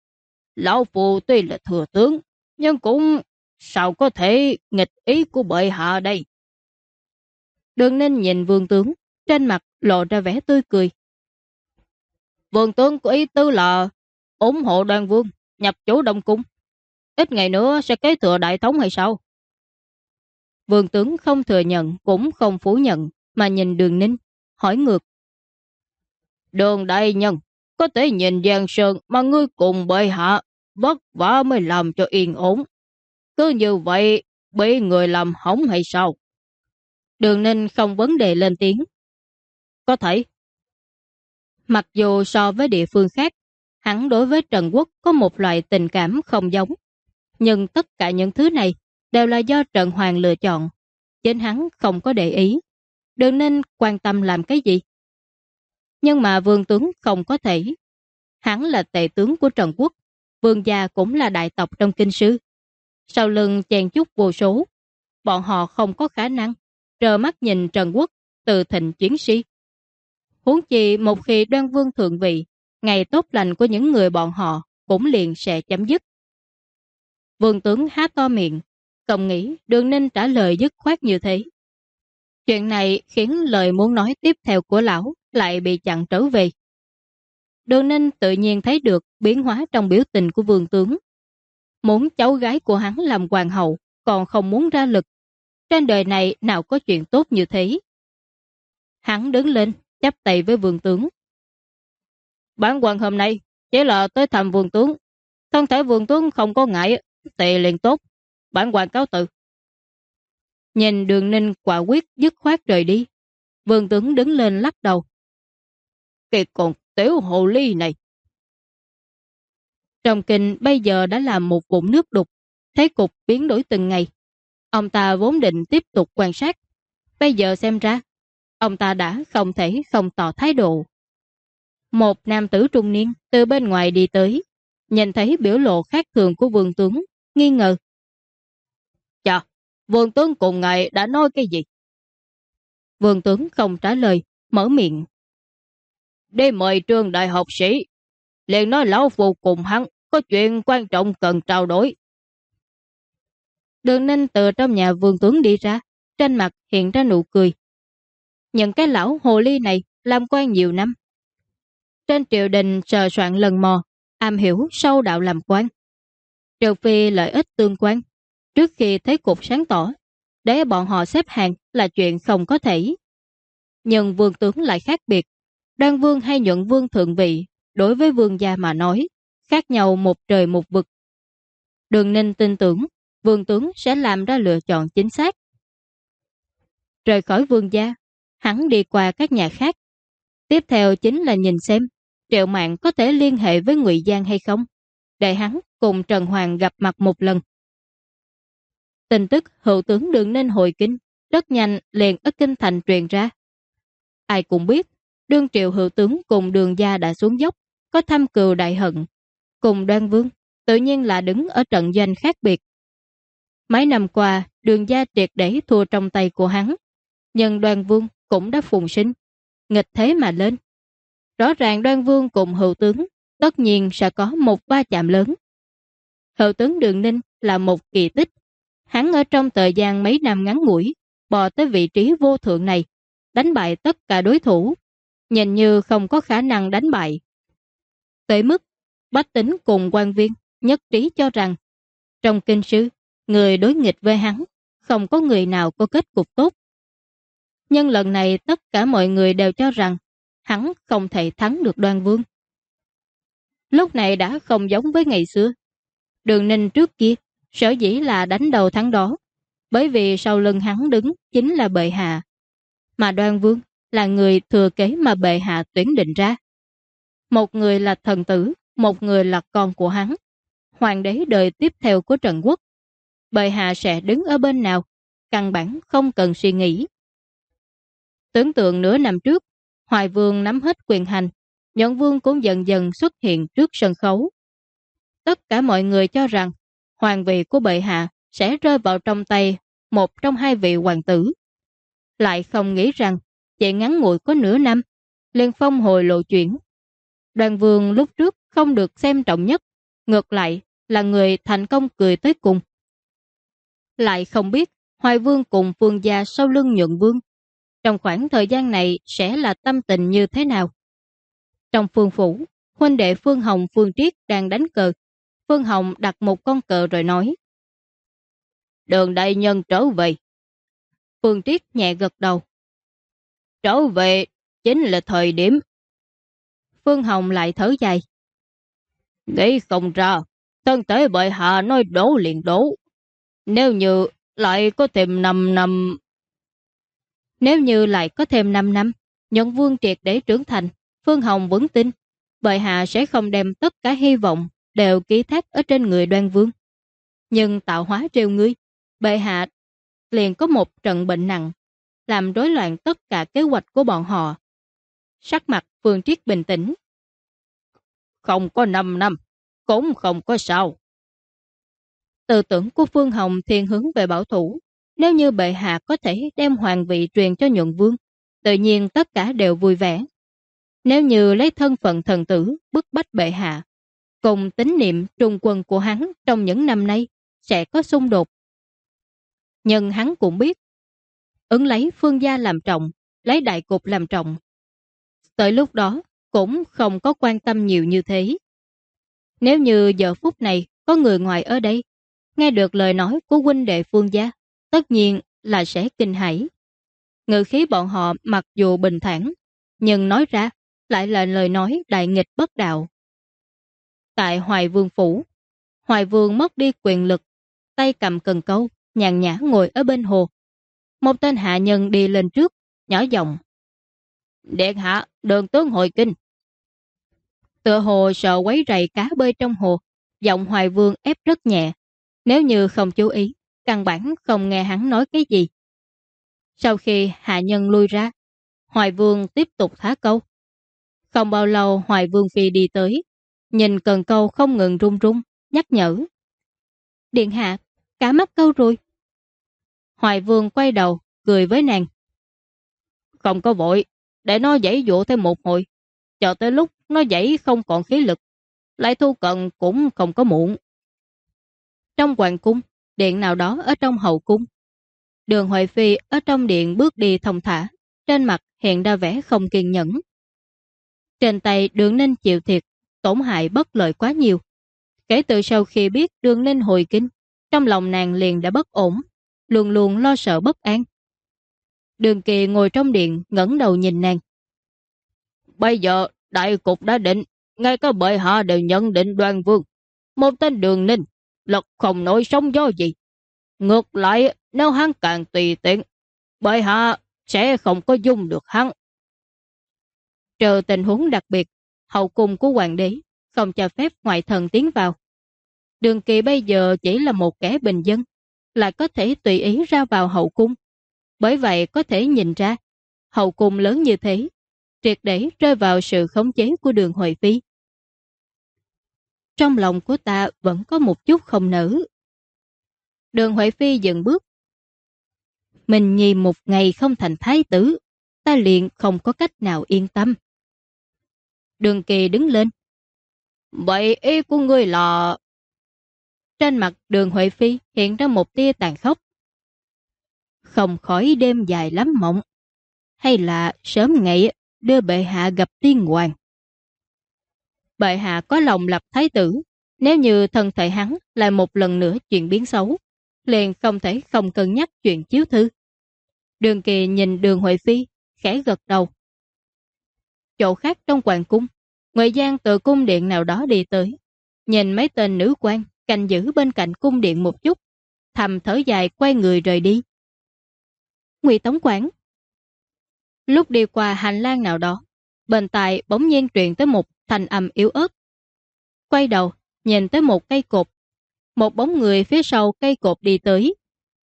Lão Phu tuy là thừa tướng, nhưng cũng sao có thể nghịch ý của bệ hạ đây. Đường Ninh nhìn Vương tướng, trên mặt lộ ra vẻ tươi cười. Vương tướng có ý tứ là ủng hộ Đoan Vương nhập chủ Đông Cung. Ít ngày nữa sẽ kế thừa đại thống hay sao? Vương tướng không thừa nhận cũng không phủ nhận, mà nhìn Đường Ninh, hỏi ngược. Đường đại nhân, có thể nhìn Giang Sơn mà ngươi cùng bệ hạ vất vả mới làm cho yên ổn. Cứ như vậy bị người làm hỏng hay sao? Đường Ninh không vấn đề lên tiếng. Có thể. Mặc dù so với địa phương khác, hắn đối với Trần Quốc có một loại tình cảm không giống. Nhưng tất cả những thứ này đều là do Trần Hoàng lựa chọn. Chính hắn không có để ý. Đường Ninh quan tâm làm cái gì? Nhưng mà Vương tướng không có thể. Hắn là tể tướng của Trần Quốc. Vương gia cũng là đại tộc trong kinh sư. Sau lưng chèn chút vô số. Bọn họ không có khả năng trơ mắt nhìn Trần Quốc từ thịnh chiến sĩ. Huống chi một khi Đoan Vương thượng vị, ngày tốt lành của những người bọn họ cũng liền sẽ chấm dứt. Vương tướng há to miệng, không nghĩ Đường Ninh trả lời dứt khoát như thế. Chuyện này khiến lời muốn nói tiếp theo của lão lại bị chặn trở về. Đường Ninh tự nhiên thấy được biến hóa trong biểu tình của vương tướng. Muốn cháu gái của hắn làm hoàng hậu, còn không muốn ra lực. Trên đời này nào có chuyện tốt như thế. Hắn đứng lên, chắp tay với vương tướng. Bản quan hôm nay chỉ là tới thăm vương tướng. Thân thể vương tướng không có ngại thì liền tốt. Bản quan cáo từ. Nhìn Đường Ninh quả quyết dứt khoát rời đi. Vương tướng đứng lên lắc đầu. Cái con tiểu hồ ly này. Trong kinh bây giờ đã là một vũng nước đục. Thế cục biến đổi từng ngày. Ông ta vốn định tiếp tục quan sát. Bây giờ xem ra, ông ta đã không thể không tỏ thái độ. Một nam tử trung niên từ bên ngoài đi tới, nhìn thấy biểu lộ khác thường của vương tướng, nghi ngờ. Chà, vương tướng cùng ngài đã nói cái gì? Vương tướng không trả lời, mở miệng. Đi mời trường đại học sĩ. Liền nói lão phu cùng hắn có chuyện quan trọng cần trao đổi. Đường Ninh từ trong nhà vương tướng đi ra, trên mặt hiện ra nụ cười. Những cái lão hồ ly này làm quan nhiều năm. Trên triều đình sờ soạn lần mò, am hiểu sâu đạo làm quan. Trừ phi lợi ích tương quan, trước khi thấy cục sáng tỏ, để bọn họ xếp hàng là chuyện không có thể. Nhưng vương tướng lại khác biệt. Đoan Vương hay Nhuận Vương thượng vị, đối với vương gia mà nói, khác nhau một trời một vực. Đường Ninh tin tưởng, vương tướng sẽ làm ra lựa chọn chính xác. Rời khỏi vương gia, hắn đi qua các nhà khác. Tiếp theo chính là nhìn xem Triệu Mạn có thể liên hệ với Ngụy Giang hay không, để hắn cùng Trần Hoàng gặp mặt một lần. Tin tức hữu tướng Đường Ninh hồi kinh rất nhanh liền ở kinh thành truyền ra. Ai cũng biết đương Triệu hữu tướng cùng Đường gia đã xuống dốc, có thâm cừu đại hận. Cùng Đoan Vương tự nhiên là đứng ở trận doanh khác biệt. Mấy năm qua Đường gia triệt để thua trong tay của hắn, nhưng Đoan Vương cũng đã phùng sinh, nghịch thế mà lên. Rõ ràng Đoan Vương cùng hữu tướng tất nhiên sẽ có một va chạm lớn. Hữu tướng Đường Ninh là một kỳ tích. Hắn ở trong thời gian mấy năm ngắn ngủi bò tới vị trí vô thượng này, đánh bại tất cả đối thủ, nhìn như không có khả năng đánh bại. Tới mức bách tính cùng quan viên nhất trí cho rằng trong kinh sư, người đối nghịch với hắn không có người nào có kết cục tốt. Nhưng lần này tất cả mọi người đều cho rằng hắn không thể thắng được Đoan Vương. Lúc này đã không giống với ngày xưa. Đường Ninh trước kia sở dĩ là đánh đầu thắng đó, bởi vì sau lưng hắn đứng chính là bệ hạ, mà Đoan Vương là người thừa kế mà bệ hạ tuyển định ra. Một người là thần tử, một người là con của hắn, hoàng đế đời tiếp theo của Trần Quốc. Bệ hạ sẽ đứng ở bên nào, căn bản không cần suy nghĩ. Tưởng tượng nửa năm trước, Hoài Vương nắm hết quyền hành, Nhuận Vương cũng dần dần xuất hiện trước sân khấu. Tất cả mọi người cho rằng hoàng vị của bệ hạ sẽ rơi vào trong tay một trong hai vị hoàng tử. Lại không nghĩ rằng chỉ ngắn ngủi có nửa năm, liền phong hồi lộ chuyển. Đoan Vương lúc trước không được xem trọng nhất, ngược lại là người thành công cười tới cùng. Lại không biết Hoài Vương cùng Phương gia sau lưng Nhuận Vương trong khoảng thời gian này sẽ là tâm tình như thế nào. Trong Phương phủ, huynh đệ Phương Hồng Phương Triết đang đánh cờ. Phương Hồng đặt một con cờ rồi nói: Đường đại nhân trở về. Phương Triết nhẹ gật đầu. Trở về chính là thời điểm. Phương Hồng lại thở dài. Nghĩ không ra, thân thể bệ hạ nói đổ liền đổ. Nếu như lại có thêm 5 năm... Nếu như lại có thêm 5 năm, Nhuận Vương triệt để trưởng thành, Phương Hồng vững tin bệ hạ sẽ không đem tất cả hy vọng đều ký thác ở trên người Đoan Vương. Nhưng tạo hóa trêu ngươi, bệ hạ liền có một trận bệnh nặng, làm rối loạn tất cả kế hoạch của bọn họ. Sắc mặt Phương Triết bình tĩnh. Không có 5 năm, cũng không có sao. Tư tưởng của Phương Hồng thiên hướng về bảo thủ. Nếu như bệ hạ có thể đem hoàng vị truyền cho Nhuận Vương, tự nhiên tất cả đều vui vẻ. Nếu như lấy thân phận thần tử bức bách bệ hạ, cùng tín niệm trung quân của hắn trong những năm nay sẽ có xung đột. Nhưng hắn cũng biết, ứng lấy Phương gia làm trọng, lấy đại cục làm trọng. Tới lúc đó cũng không có quan tâm nhiều như thế. Nếu như giờ phút này có người ngoài ở đây, nghe được lời nói của huynh đệ Phương gia, tất nhiên là sẽ kinh hãi. Ngữ khí bọn họ mặc dù bình thản, nhưng nói ra lại là lời nói đại nghịch bất đạo. Tại Hoài Vương phủ, Hoài Vương mất đi quyền lực, tay cầm cần câu, nhàn nhã ngồi ở bên hồ. Một tên hạ nhân đi lên trước, nhỏ giọng: Điện hạ, Đường tướng hội kinh. Tựa hồ sợ quấy rầy cá bơi trong hồ, giọng Hoài Vương ép rất nhẹ. Nếu như không chú ý, căn bản không nghe hắn nói cái gì. Sau khi hạ nhân lui ra, Hoài Vương tiếp tục thả câu. Không bao lâu Hoài Vương phi đi tới, nhìn cần câu không ngừng run run, nhắc nhở: Điện hạ, cá mắc câu rồi. Hoài Vương quay đầu, cười với nàng: Không có vội, để nó giãy dụa thêm một hồi, chờ tới lúc nó giãy không còn khí lực, lại thu cận cũng không có muộn. Trong hoàng cung, điện nào đó ở trong hậu cung, Đường Huệ Phi ở trong điện bước đi thong thả, trên mặt hiện ra vẻ không kiên nhẫn. Trên tay Đường Ninh chịu thiệt, tổn hại bất lợi quá nhiều. Kể từ sau khi biết Đường Ninh hồi kinh, trong lòng nàng liền đã bất ổn, luôn luôn lo sợ bất an. Đường Kỳ ngồi trong điện ngẩng đầu nhìn nàng. Bây giờ đại cục đã định, ngay cả bệ hạ đều nhận định Đoan Vương, một tên Đường Ninh lực không nổi sóng gió gì. Ngược lại, nếu hắn càng tùy tiện, bệ hạ sẽ không có dung được hắn. Trừ tình huống đặc biệt, hậu cung của hoàng đế không cho phép ngoại thần tiến vào. Đường Kỳ bây giờ chỉ là một kẻ bình dân, lại có thể tùy ý ra vào hậu cung. Bởi vậy có thể nhìn ra, hậu cung lớn như thế, triệt để rơi vào sự khống chế của Đường Huệ Phi. Trong lòng của ta vẫn có một chút không nỡ. Đường Huệ Phi dừng bước. Mình nhìn một ngày không thành thái tử, ta liền không có cách nào yên tâm. Đường Kỳ đứng lên. Vậy ý của ngươi là... Trên mặt Đường Huệ Phi hiện ra một tia tàn khốc. Không khỏi đêm dài lắm mộng, hay là sớm ngày đưa bệ hạ gặp tiên hoàng. Bệ hạ có lòng lập thái tử, nếu như thân thể hắn lại một lần nữa chuyển biến xấu, liền không thể không cân nhắc chuyện chiếu thư. Đường Kỳ nhìn Đường Huệ Phi, khẽ gật đầu. Chỗ khác trong hoàng cung, Ngoại Giang từ cung điện nào đó đi tới, nhìn mấy tên nữ quan canh giữ bên cạnh cung điện một chút, thầm thở dài quay người rời đi. Ngụy Tống quản. Lúc đi qua hành lang nào đó, bên tai bỗng nhiên truyền tới một thanh âm yếu ớt. Quay đầu, nhìn tới một cây cột. Một bóng người phía sau cây cột đi tới.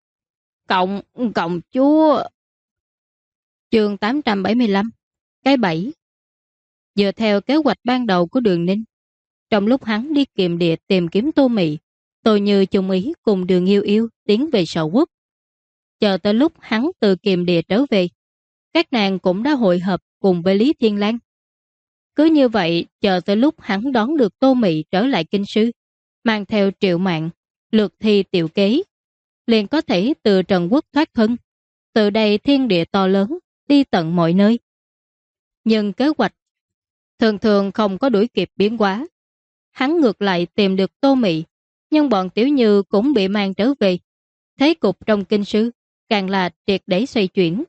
Cộng chúa. Chương 875. Cái bẫy. Dựa theo kế hoạch ban đầu của Đường Ninh, trong lúc hắn đi kiềm địa tìm kiếm Tô Mị, Tô Như chung ý cùng Đường Yêu Yêu tiến về Sở Quốc. Chờ tới lúc hắn từ kiềm địa trở về, các nàng cũng đã hội hợp cùng với Lý Thiên Lan. Cứ như vậy, chờ tới lúc hắn đón được Tô Mị trở lại kinh sư, mang theo Triệu Mạn, lược thi tiểu kế, liền có thể từ Trần Quốc thoát thân, từ đây thiên địa to lớn, đi tận mọi nơi. Nhưng kế hoạch thường thường không có đuổi kịp biến hóa. Hắn ngược lại tìm được Tô Mị, nhưng bọn Tiểu Như cũng bị mang trở về. Thế cục trong kinh sư càng là triệt để xoay chuyển.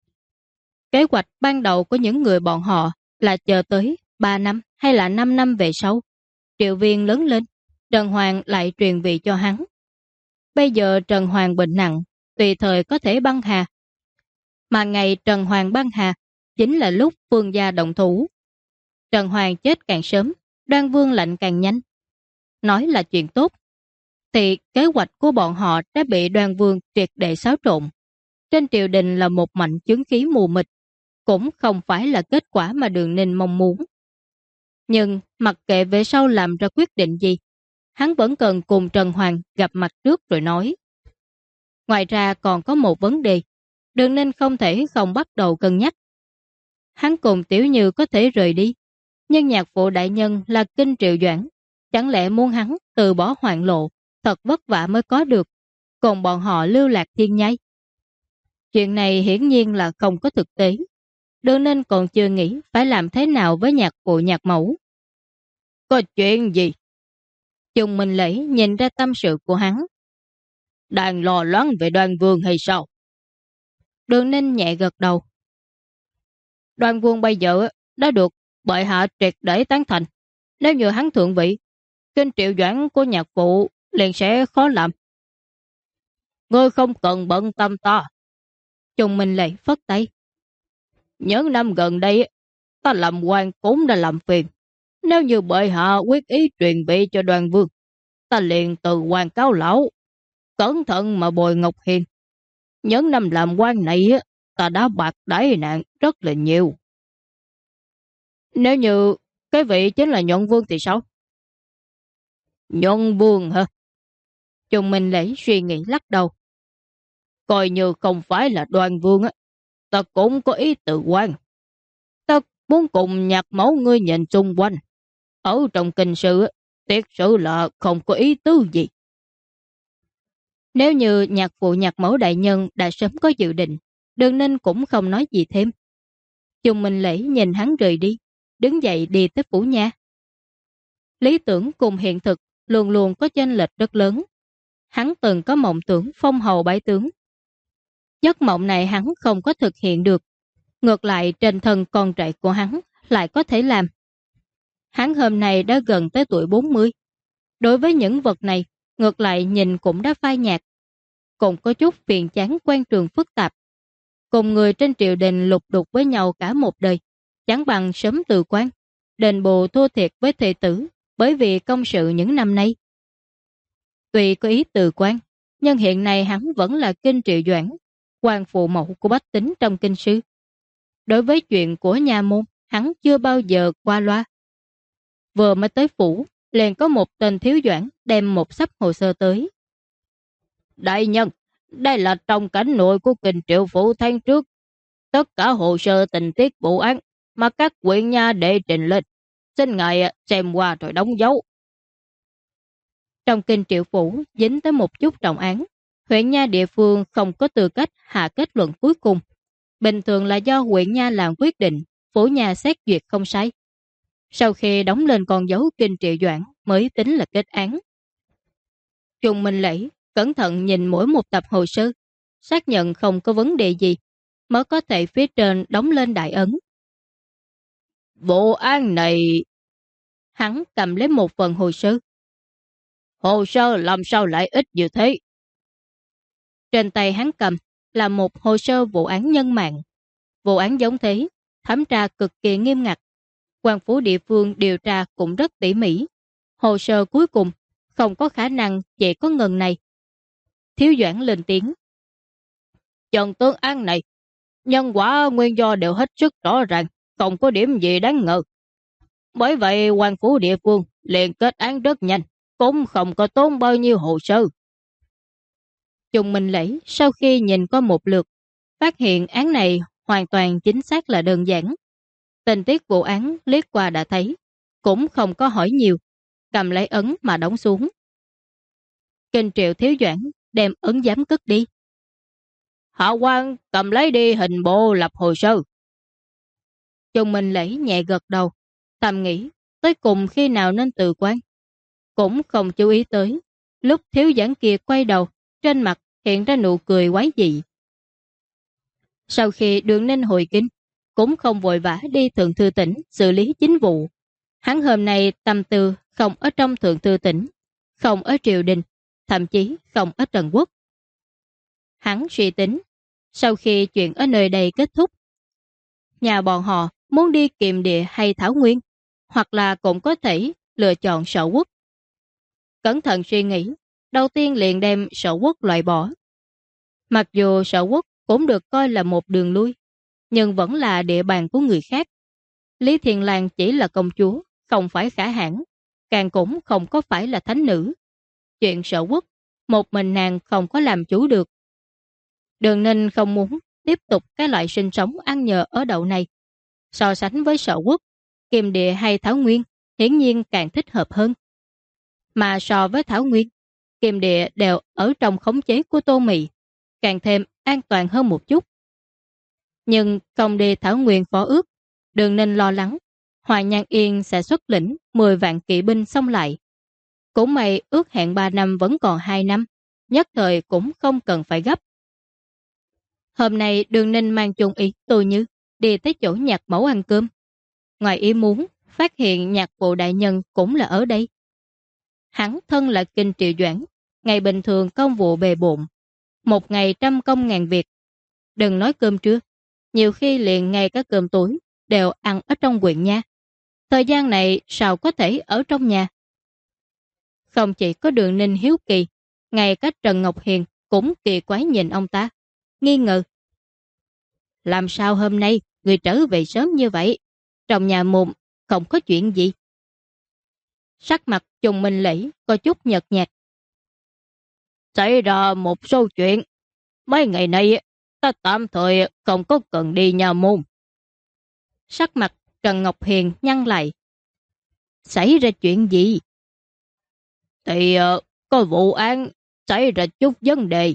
Kế hoạch ban đầu của những người bọn họ là chờ tới 3 năm hay là 5 năm về sau. Triệu Viên lớn lên, Trần Hoàng lại truyền vị cho hắn. Bây giờ Trần Hoàng bệnh nặng, tùy thời có thể băng hà. Mà ngày Trần Hoàng băng hà chính là lúc Vương gia động thủ. Trần Hoàng chết càng sớm, Đoan Vương lạnh càng nhanh. Nói là chuyện tốt, thì kế hoạch của bọn họ đã bị Đoan Vương triệt để xáo trộn. Trên triều đình là một mảnh chứng khí mù mịt, cũng không phải là kết quả mà Đường Ninh mong muốn. Nhưng mặc kệ về sau làm ra quyết định gì, hắn vẫn cần cùng Trần Hoàng gặp mặt trước rồi nói. Ngoài ra còn có một vấn đề, Đường Ninh không thể không bắt đầu cân nhắc. Hắn cùng Tiểu Như có thể rời đi, nhưng nhạc phụ đại nhân là Kinh Triệu Doãn, chẳng lẽ muốn hắn từ bỏ Hoàng Lộ, thật vất vả mới có được, còn bọn họ lưu lạc thiên nhai. Chuyện này hiển nhiên là không có thực tế. Đường Ninh còn chưa nghĩ phải làm thế nào với nhạc phụ nhạc mẫu. Có chuyện gì? Chung Minh Lễ nhìn ra tâm sự của hắn. Đang lo lắng về Đoan Vương hay sao? Đường Ninh nhẹ gật đầu. Đoan Vương bây giờ đã được bệ hạ triệt để tán thành. Nếu như hắn thượng vị, Kinh Triệu Doãn của nhạc phụ liền sẽ khó làm. Ngươi không cần bận tâm ta. Chung Minh Lễ phất tay. Những năm gần đây, ta làm quan cũng đã làm phiền. Nếu như bệ hạ quyết ý truyền vị cho Đoan Vương, ta liền từ quan cáo lão, cẩn thận mà bồi Ngọc Hiền. Những năm làm quan này, ta đã bạc đãi nạn rất là nhiều. Nếu như cái vị chính là Nhuận Vương thì sao? Nhuận Vương hả? Chung Minh Lễ suy nghĩ lắc đầu. Coi như không phải là Đoan Vương, ta cũng có ý tự quan. Ta muốn cùng nhạc mẫu ngươi nhìn xung quanh. Ở trong kinh sự, thiệt sự là không có ý tứ gì. Nếu như nhạc phụ nhạc mẫu đại nhân đã sớm có dự định, Đường Ninh cũng không nói gì thêm. Chung Minh Lễ nhìn hắn rời đi, đứng dậy đi tới phủ nha. Lý tưởng cùng hiện thực luôn luôn có chênh lệch rất lớn. Hắn từng có mộng tưởng phong hầu bái tướng. Giấc mộng này hắn không có thực hiện được. Ngược lại trên thân con trai của hắn lại có thể làm. Hắn hôm nay đã gần tới tuổi 40. Đối với những vật này, ngược lại nhìn cũng đã phai nhạt. Cũng có chút phiền chán quan trường phức tạp. Cùng người trên triều đình lục đục với nhau cả một đời, chẳng bằng sớm từ quan, đền bù thua thiệt với thê tử bởi vì công sự những năm nay. Tuy có ý từ quan, nhưng hiện nay hắn vẫn là Kinh Triệu Doãn, quan phụ mẫu của bách tính trong kinh sư. Đối với chuyện của nhà môn, hắn chưa bao giờ qua loa. Vừa mới tới phủ, liền có một tên thiếu doãn đem một xấp hồ sơ tới. Đại nhân, đây là trong cảnh nội của Kinh Triệu phủ tháng trước. Tất cả hồ sơ tình tiết vụ án mà các huyện nha đệ trình lên. Xin ngài xem qua rồi đóng dấu. Trong Kinh Triệu phủ dính tới một chút trọng án, huyện nha địa phương không có tư cách hạ kết luận cuối cùng. Bình thường là do huyện nha làm quyết định, phủ nha xét duyệt không sai. Sau khi đóng lên con dấu Kinh Triệu Doãn mới tính là kết án. Chung Minh Lễ cẩn thận nhìn mỗi một tập hồ sơ, xác nhận không có vấn đề gì, mới có thể phía trên đóng lên đại ấn. Vụ án này... Hắn cầm lấy một phần hồ sơ. Hồ sơ làm sao lại ít như thế? Trên tay hắn cầm là một hồ sơ vụ án nhân mạng. Vụ án giống thế, thẩm tra cực kỳ nghiêm ngặt. Quan phủ địa phương điều tra cũng rất tỉ mỉ. Hồ sơ cuối cùng không có khả năng chỉ có ngần này. Thiếu Doãn lên tiếng. Trận tương án này, nhân quả nguyên do đều hết sức rõ ràng, không có điểm gì đáng ngờ. Bởi vậy quan phủ địa phương liền kết án rất nhanh, cũng không có tốn bao nhiêu hồ sơ. Chung Minh Lễ sau khi nhìn qua một lượt, phát hiện án này hoàn toàn chính xác là đơn giản. Tình tiết vụ án liếc qua đã thấy, cũng không có hỏi nhiều, cầm lấy ấn mà đóng xuống, Kinh Triệu Thiếu Doãn đem ấn giám cất đi. Hạ quan cầm lấy đi hình bộ lập hồ sơ. Chung Minh Lễ nhẹ gật đầu, thầm nghĩ tới cùng khi nào nên từ quan. Cũng không chú ý tới, lúc Thiếu Doãn kia quay đầu, trên mặt hiện ra nụ cười quái dị. Sau khi Đường Ninh hồi kinh, cũng không vội vã đi Thượng Thư Tỉnh xử lý chính vụ. Hắn hôm nay tâm tư không ở trong Thượng Thư Tỉnh, không ở triều đình, thậm chí không ở Trần Quốc. Hắn suy tính, sau khi chuyện ở nơi đây kết thúc, nhà bọn họ muốn đi Kiềm Địa hay Thảo Nguyên, hoặc là cũng có thể lựa chọn Sở Quốc. Cẩn thận suy nghĩ, đầu tiên liền đem Sở Quốc loại bỏ. Mặc dù Sở Quốc cũng được coi là một đường lui, nhưng vẫn là địa bàn của người khác. Lý Thiền Lang chỉ là công chúa, không phải khả hãn, càng cũng không có phải là thánh nữ. Chuyện Sở Quốc, một mình nàng không có làm chủ được. Đường Ninh không muốn tiếp tục cái loại sinh sống ăn nhờ ở đậu này. So sánh với Sở Quốc, Kiềm Địa hay Thảo Nguyên hiển nhiên càng thích hợp hơn. Mà so với Thảo Nguyên, Kiềm Địa đều ở trong khống chế của Tô Mị, càng thêm an toàn hơn một chút. Nhưng không đi Thảo Nguyên phó ước, Đường Ninh lo lắng Hoài Nhan Yên sẽ xuất lĩnh 10 vạn kỵ binh xông lại. Cũng may ước hẹn 3 năm vẫn còn 2 năm, nhất thời cũng không cần phải gấp. Hôm nay Đường Ninh mang chung ý Tô Như đi tới chỗ nhạc mẫu ăn cơm. Ngoài ý muốn, phát hiện nhạc phụ đại nhân cũng là ở đây. Hắn thân là Kinh Triệu Doãn, ngày bình thường công vụ bề bộn, một ngày trăm công ngàn việc. Đừng nói cơm trưa, nhiều khi liền ngay cả cơm tối đều ăn ở trong quyện nha. Thời gian này sao có thể ở trong nhà? Không chỉ có Đường Ninh hiếu kỳ, ngay cả Trần Ngọc Hiền cũng kỳ quái nhìn ông ta, nghi ngờ. Làm sao hôm nay người trở về sớm như vậy? Trong nhà mồm không có chuyện gì? Sắc mặt Chung Minh Lễ có chút nhợt nhạt. Xảy ra một số chuyện. Mấy ngày nay ta tạm thời không có cần đi nhà môn. Sắc mặt Trần Ngọc Hiền nhăn lại. Xảy ra chuyện gì? Thì có vụ án xảy ra chút vấn đề.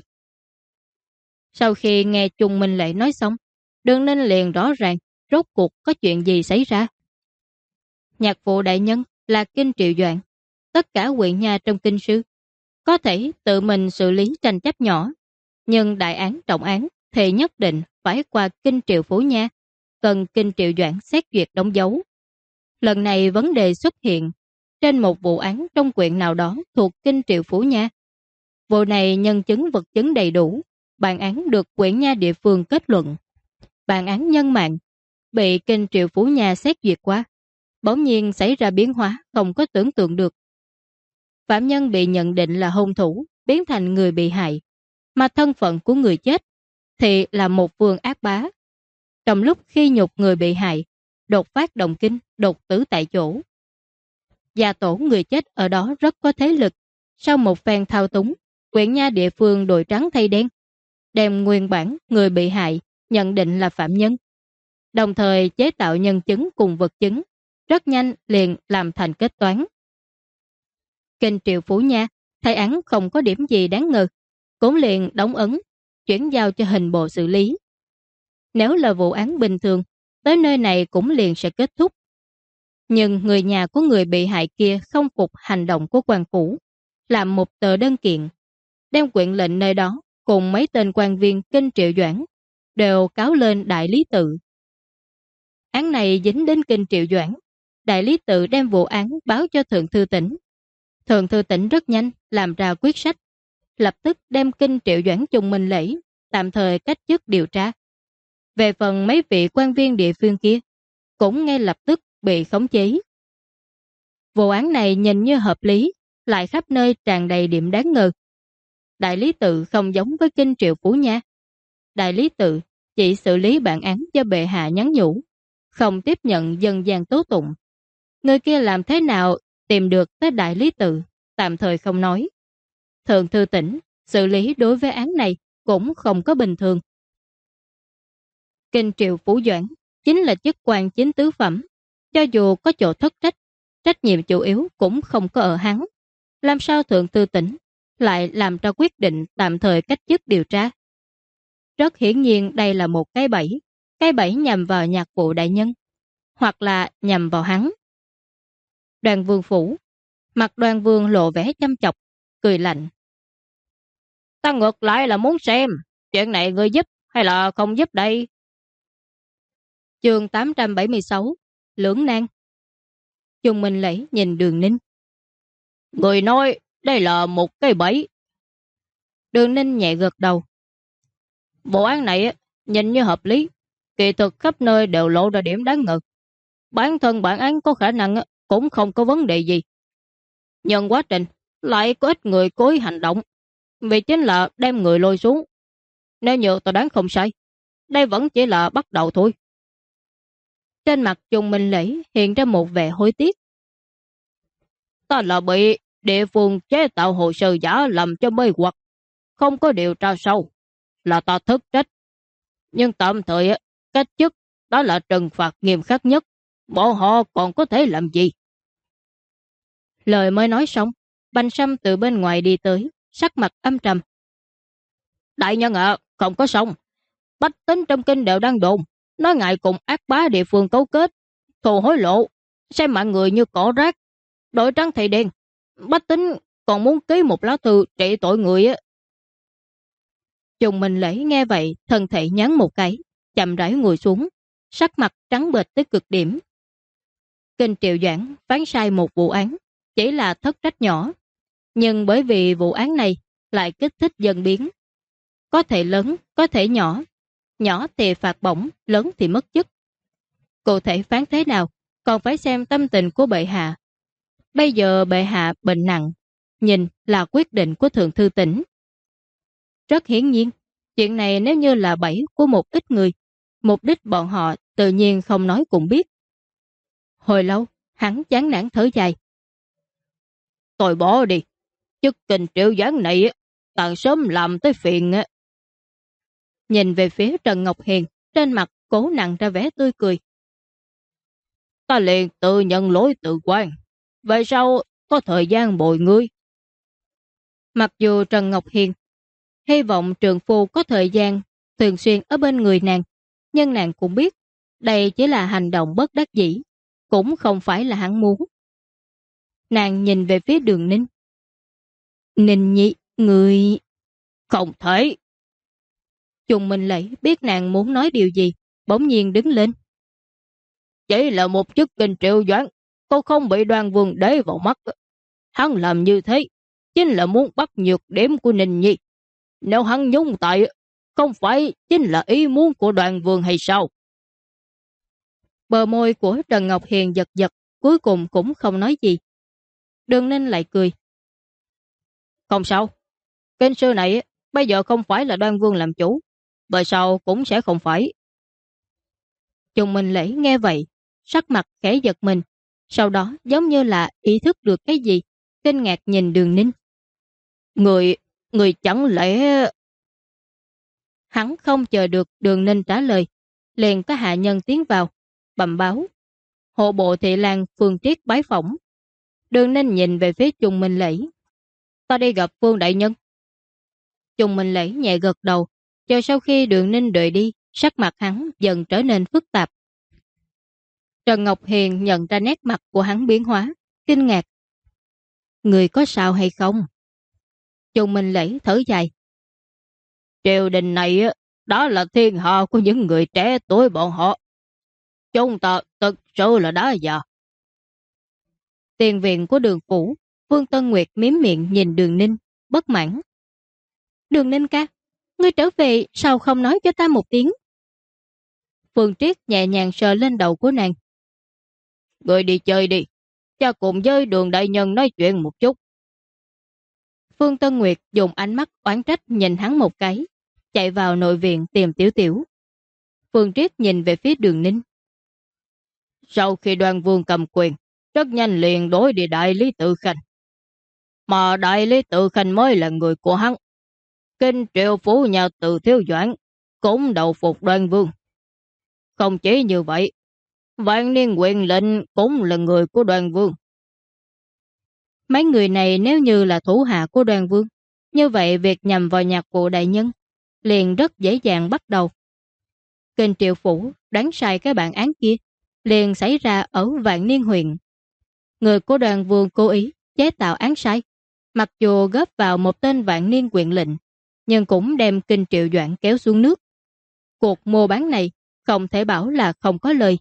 Sau khi nghe Chung Minh Lễ nói xong, Đường Ninh liền rõ ràng rốt cuộc có chuyện gì xảy ra. Nhạc phụ đại nhân là Kinh Triệu Doãn, tất cả huyện nhà trong kinh sư có thể tự mình xử lý tranh chấp nhỏ, nhưng đại án trọng án thì nhất định phải qua Kinh Triệu Phủ nha, cần Kinh Triệu Doãn xét duyệt đóng dấu. Lần này vấn đề xuất hiện trên một vụ án trong quyện nào đó thuộc Kinh Triệu Phủ nha. Vụ này nhân chứng vật chứng đầy đủ, bản án được quyện nha địa phương kết luận. Bản án nhân mạng bị Kinh Triệu Phủ nha xét duyệt qua, bỗng nhiên xảy ra biến hóa không có tưởng tượng được. Phạm nhân bị nhận định là hung thủ biến thành người bị hại, mà thân phận của người chết thì là một vương ác bá. Trong lúc khi nhục người bị hại, đột phát động kinh, đột tử tại chỗ. Gia tổ người chết ở đó rất có thế lực. Sau một phen thao túng, quyện nha địa phương đổi trắng thay đen, đem nguyên bản người bị hại nhận định là phạm nhân, đồng thời chế tạo nhân chứng cùng vật chứng, rất nhanh liền làm thành kết toán. Kinh Triệu Phủ nha thấy án không có điểm gì đáng ngờ, cũng liền đóng ấn, chuyển giao cho hình bộ xử lý. Nếu là vụ án bình thường, tới nơi này cũng liền sẽ kết thúc. Nhưng người nhà của người bị hại kia không phục hành động của quan phủ, làm một tờ đơn kiện, đem quyện lệnh nơi đó cùng mấy tên quan viên Kinh Triệu Doãn đều cáo lên Đại Lý Tự. Án này dính đến Kinh Triệu Doãn, Đại Lý Tự đem vụ án báo cho Thượng Thư Tỉnh. Thượng Thư Tỉnh rất nhanh làm ra quyết sách, lập tức đem Kinh Triệu Doãn Chung Minh Lễ tạm thời cách chức điều tra. Về phần mấy vị quan viên địa phương kia, cũng ngay lập tức bị khống chế. Vụ án này nhìn như hợp lý, lại khắp nơi tràn đầy điểm đáng ngờ. Đại Lý Tự không giống với Kinh Triệu Phủ nha. Đại Lý Tự chỉ xử lý bản án do bệ hạ nhắn nhủ, không tiếp nhận dân gian tố tụng. Người kia làm thế nào tìm được tới Đại Lý Tự, tạm thời không nói. Thượng Thư Tỉnh xử lý đối với án này cũng không có bình thường. Kinh Triệu Phủ Doãn chính là chức quan chính tứ phẩm, cho dù có chỗ thất trách, trách nhiệm chủ yếu cũng không có ở hắn. Làm sao Thượng Thư Tỉnh lại làm ra quyết định tạm thời cách chức điều tra. Rất hiển nhiên đây là một cái bẫy nhằm vào nhạc vụ đại nhân, hoặc là nhằm vào hắn. Đoàn Vương phủ, mặt Đoàn Vương lộ vẻ chăm chọc, cười lạnh. Ta ngược lại là muốn xem, chuyện này ngươi giúp hay là không giúp đây? Chương 876, Lưỡng nan. Chung Minh Lễ nhìn Đường Ninh. Người nói đây là một cái bẫy. Đường Ninh nhẹ gật đầu. Vụ án này nhìn như hợp lý, kỳ thực khắp nơi đều lộ ra điểm đáng ngờ. Bản thân bản án có khả năng cũng không có vấn đề gì. Nhưng quá trình lại có ít người cố ý hành động, vì chính là đem người lôi xuống. Nếu như tôi đoán không sai, đây vẫn chỉ là bắt đầu thôi. Trên mặt Chung Minh Lễ hiện ra một vẻ hối tiếc. Ta là bị địa phương chế tạo hồ sơ giả làm cho mê hoặc, không có điều tra sâu, là ta thất trách. Nhưng tạm thời cách chức đó là trừng phạt nghiêm khắc nhất, bọn họ còn có thể làm gì? Lời mới nói xong, Bành Sâm từ bên ngoài đi tới, sắc mặt âm trầm. Đại nhân ạ, không có xong. Bách tính trong kinh đều đang đồn, nói ngại cùng ác bá địa phương cấu kết, thù hối lộ, xem mạng người như cỏ rác, đội trắng thầy đen. Bách tính còn muốn ký một lá thư trị tội người á. Chung Minh Lễ nghe vậy, thân thể nhán một cái, chậm rãi ngồi xuống, sắc mặt trắng bệch tới cực điểm. Kinh Triệu Doãn phán sai một vụ án, chỉ là thất trách nhỏ, nhưng bởi vì vụ án này lại kích thích dân biến. Có thể lớn, có thể nhỏ, nhỏ thì phạt bổng, lớn thì mất chức. Cụ thể phán thế nào, còn phải xem tâm tình của bệ hạ. Bây giờ bệ hạ bệnh nặng, nhìn là quyết định của Thượng Thư Tỉnh. Rất hiển nhiên, chuyện này nếu như là bẫy của một ít người, mục đích bọn họ tự nhiên không nói cũng biết. Hồi lâu, hắn chán nản thở dài. Tôi bỏ đi, chức Kinh Triệu Doãn này càng sớm làm tới phiền. Nhìn về phía Trần Ngọc Hiền, trên mặt cố nặng ra vẻ tươi cười. Ta liền tự nhận lỗi tự quan, về sau có thời gian bồi ngươi. Mặc dù Trần Ngọc Hiền hy vọng trường phu có thời gian thường xuyên ở bên người nàng, nhưng nàng cũng biết đây chỉ là hành động bất đắc dĩ, cũng không phải là hắn muốn. Nàng nhìn về phía Đường Ninh. Ninh Nhi, người... Không thể. Chung Minh Lễ biết nàng muốn nói điều gì, bỗng nhiên đứng lên. Chỉ là một chức Kinh Triệu Doãn, cô không bị Đoan Vương để vào mắt. Hắn làm như thế chính là muốn bắt nhược điểm của Ninh Nhi. Nếu hắn nhúng tay, không phải chính là ý muốn của Đoan Vương hay sao? Bờ môi của Trần Ngọc Hiền giật giật, cuối cùng cũng không nói gì. Đường Ninh lại cười. Không sao, kinh sư này bây giờ không phải là Đoan Vương làm chủ, về sau cũng sẽ không phải. Chung Minh Lễ nghe vậy, sắc mặt khẽ giật mình, sau đó giống như là ý thức được cái gì, kinh ngạc nhìn Đường Ninh. Người chẳng lẽ... Hắn không chờ được Đường Ninh trả lời, liền có hạ nhân tiến vào, bẩm báo. Hộ bộ thị lang Phương Triết bái phỏng. Đường Ninh nhìn về phía Chung Minh Lễ. Ta đi gặp Phương đại nhân. Chung Minh Lễ nhẹ gật đầu, chờ sau khi Đường Ninh rời đi, sắc mặt hắn dần trở nên phức tạp. Trần Ngọc Hiền nhận ra nét mặt của hắn biến hóa, kinh ngạc. Người có sao hay không? Chung Minh Lễ thở dài. Triều đình này đó là thiên hạ của những người trẻ tuổi bọn họ. Chúng ta thực sự là đã già. Tiền viện của Đường phủ, Vương Tân Nguyệt miếm miệng nhìn Đường Ninh, bất mãn. Đường Ninh ca, ngươi trở về sao không nói cho ta một tiếng? Phương Triết nhẹ nhàng sờ lên đầu của nàng. Ngươi đi chơi đi, cha cùng với Đường đại nhân nói chuyện một chút. Phương Tân Nguyệt dùng ánh mắt oán trách nhìn hắn một cái, chạy vào nội viện tìm Tiểu Tiểu. Phương Triết nhìn về phía Đường Ninh. Sau khi Đoan Vương cầm quyền, rất nhanh liền đối đi Đại Lý Tự Khanh. Mà Đại Lý Tự Khanh mới là người của hắn. Kinh Triệu phủ nhà Từ Thiếu Doãn cũng đầu phục Đoan Vương. Không chỉ như vậy, Vạn Niên Quyền lệnh cũng là người của Đoan Vương. Mấy người này nếu như là thủ hạ của Đoan Vương, Như vậy việc nhằm vào nhạc vụ đại nhân liền rất dễ dàng bắt đầu. Kinh Triệu Phủ đoán sai cái bản án kia liền xảy ra ở Vạn Niên huyện. Người của Đoàn Vương cố ý chế tạo án sai, mặc dù góp vào một tên Vạn Niên huyện lệnh, nhưng cũng đem Kinh Triệu Doãn kéo xuống nước. Cuộc mua bán này không thể bảo là không có lời.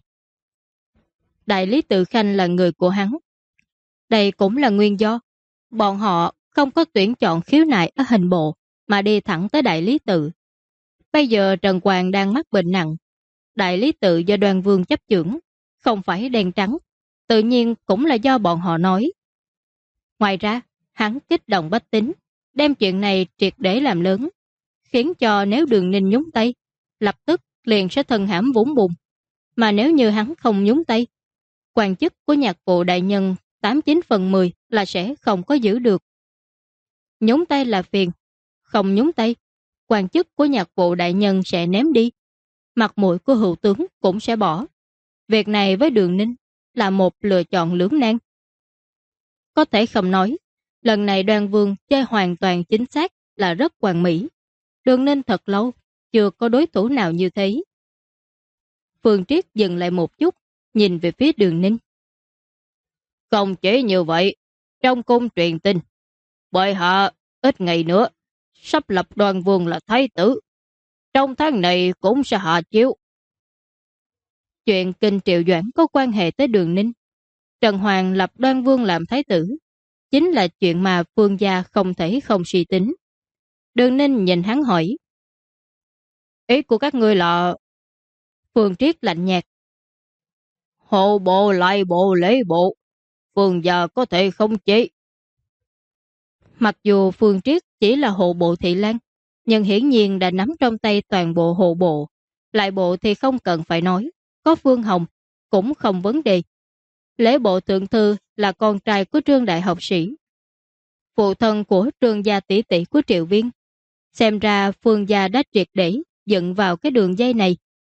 Đại lý Tự Khanh là người của hắn. Đây cũng là nguyên do bọn họ không có tuyển chọn khiếu nại ở hình bộ mà đi thẳng tới Đại lý Tự. Bây giờ Trần Quang đang mắc bệnh nặng. Đại lý Tự do Đoàn Vương chấp chưởng, không phải đen trắng, tự nhiên cũng là do bọn họ nói. Ngoài ra, hắn kích động bách tính, đem chuyện này triệt để làm lớn, khiến cho nếu Đường Ninh nhúng tay, lập tức liền sẽ thân hãm vũng bùn. Mà nếu như hắn không nhúng tay, quan chức của nhạc vụ đại nhân 89/10 là sẽ không có giữ được. Nhúng tay là phiền, không nhúng tay, quan chức của nhạc vụ đại nhân sẽ ném đi, mặt mũi của hữu tướng cũng sẽ bỏ. Việc này với Đường Ninh là một lựa chọn lưỡng nan. Có thể không nói, lần này Đoan Vương chơi hoàn toàn chính xác là rất hoàn mỹ. Đường Ninh thật lâu chưa có đối thủ nào như thế. Phương Triết dừng lại một chút, nhìn về phía Đường Ninh. Không chỉ như vậy, trong cung truyền tin, bệ hạ ít ngày nữa sắp lập Đoan Vương là thái tử. Trong tháng này cũng sẽ hạ chiếu. Chuyện Kinh Triệu Doãn có quan hệ tới Đường Ninh. Trần Hoàng lập Đoan Vương làm thái tử, chính là chuyện mà Phương gia không thể không suy tính. Đường Ninh nhìn hắn hỏi. Ý của các ngươi là... Phương Triết lạnh nhạt. Hộ bộ lại bộ lễ bộ, Phương gia có thể không chế. Mặc dù Phương Triết chỉ là hộ bộ thị lang, nhưng hiển nhiên đã nắm trong tay toàn bộ hộ bộ. Lại bộ thì không cần phải nói, có Phương Hồng cũng không vấn đề. Lễ bộ thượng thư là con trai của Trương đại học sĩ, phụ thân của Trương gia tỷ tỷ của Triệu Viên. Xem ra Phương gia đã triệt để dựng vào cái đường dây này.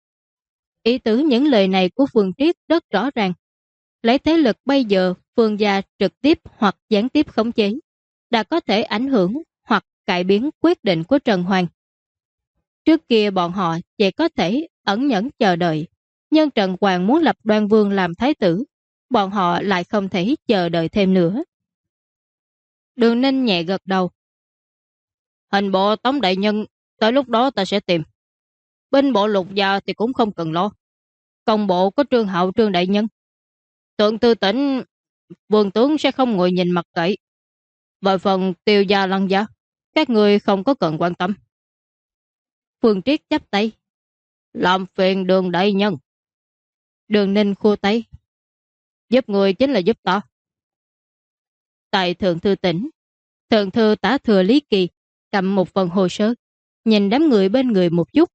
Ý tứ những lời này của Phương Triết rất rõ ràng. Lấy thế lực bây giờ, Phương gia trực tiếp hoặc gián tiếp khống chế đã có thể ảnh hưởng hoặc cải biến quyết định của Trần Hoàng. Trước kia bọn họ chỉ có thể ẩn nhẫn chờ đợi, nhưng Trần Hoàng muốn lập Đoan Vương làm thái tử, bọn họ lại không thể chờ đợi thêm nữa. Đường Ninh nhẹ gật đầu. Hình bộ Tống đại nhân, tới lúc đó ta sẽ tìm. Binh bộ Lục gia thì cũng không cần lo. Công bộ có Trương Hạo Trương đại nhân. Thượng thư tỉnh, vương tướng sẽ không ngồi nhìn mặt cậy. Về phần Tiêu gia Lăng gia, các người không có cần quan tâm. Phương Triết chắp tay. Làm phiền Đường đại nhân. Đường Ninh khua tay. Giúp người chính là giúp ta. Tại thượng thư tỉnh, thượng thư tả thừa Lý Kỳ cầm một phần hồ sơ, nhìn đám người bên người một chút.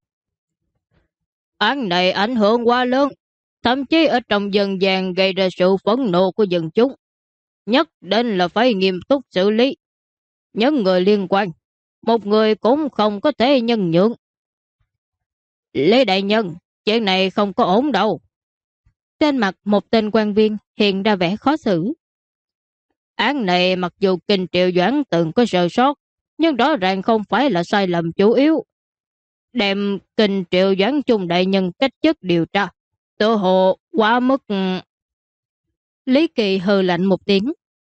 Án này ảnh hưởng quá lớn, thậm chí ở trong dân gian gây ra sự phẫn nộ của dân chúng. Nhất định là phải nghiêm túc xử lý. Những người liên quan, một người cũng không có thể nhân nhượng. Lê đại nhân, chuyện này không có ổn đâu. Trên mặt một tên quan viên hiện ra vẻ khó xử. Án này mặc dù Kinh Triệu Doãn từng có sơ sót, nhưng rõ ràng không phải là sai lầm chủ yếu. Đem Kinh Triệu Doãn Trung đại nhân cách chức điều tra, tự hồ quá mức. Lý Kỳ hừ lạnh một tiếng.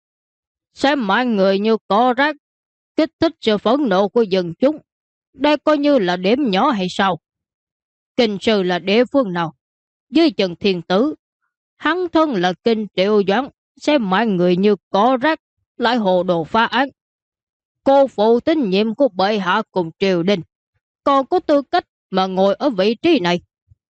Xem mọi người như có rác, kích thích sự phẫn nộ của dân chúng. Đây coi như là điểm nhỏ hay sao? Kinh sư là địa phương nào? Dưới Trần Thiên Tử, hắn thân là Kinh Triệu Doãn, xem mọi người như có rác, lại hồ đồ phá án. Cô phụ tín nhiệm của bệ hạ cùng triều đình, còn có tư cách mà ngồi ở vị trí này.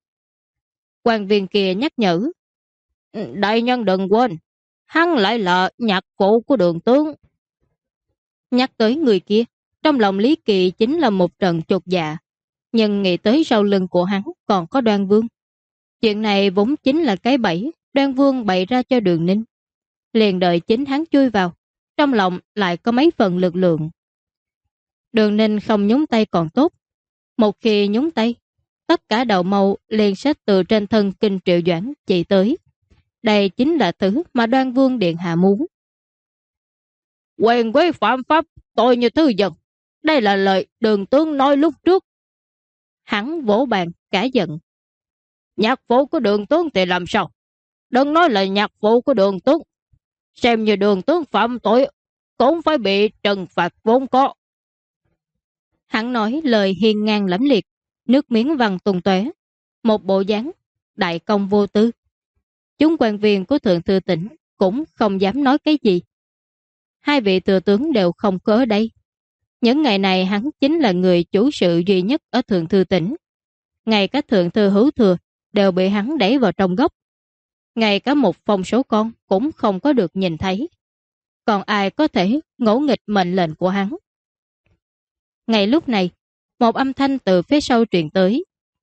Quan viên kia nhắc nhở. Đại nhân đừng quên, hắn lại là nhạc phụ của Đường tướng. Nhắc tới người kia, trong lòng Lý Kỳ chính là một trận chột dạ. Nhưng nghĩ tới sau lưng của hắn còn có Đoan Vương. Chuyện này vốn chính là cái bẫy Đoan Vương bày ra cho Đường Ninh. Liền đợi chính hắn chui vào, trong lòng lại có mấy phần lực lượng. Đường Ninh không nhúng tay còn tốt. Một khi nhúng tay, tất cả đầu mâu liền sẽ từ trên thân Kinh Triệu Doãn chạy tới. Đây chính là thứ mà Đoan Vương điện hạ muốn. Quyền quý phạm pháp, tôi như thứ dân. Đây là lời Đường tướng nói lúc trước. Hắn vỗ bàn cả giận. Nhạc phụ của Đường tướng thì làm sao? Đừng nói là nhạc phụ của Đường tướng. Xem như Đường tướng phạm tội cũng phải bị trừng phạt vốn có. Hắn nói lời hiên ngang lẫm liệt, nước miếng văng tung tóe, một bộ dáng đại công vô tư. Chúng quan viên của thượng thư tỉnh cũng không dám nói cái gì. Hai vị thừa tướng đều không có ở đây. Những ngày này hắn chính là người chủ sự duy nhất ở thượng thư tỉnh. Ngay cả thượng thư Hữu Thừa đều bị hắn đẩy vào trong góc. Ngay cả một phong số con cũng không có được nhìn thấy. Còn ai có thể ngỗ nghịch mệnh lệnh của hắn? Ngay lúc này, một âm thanh từ phía sau truyền tới.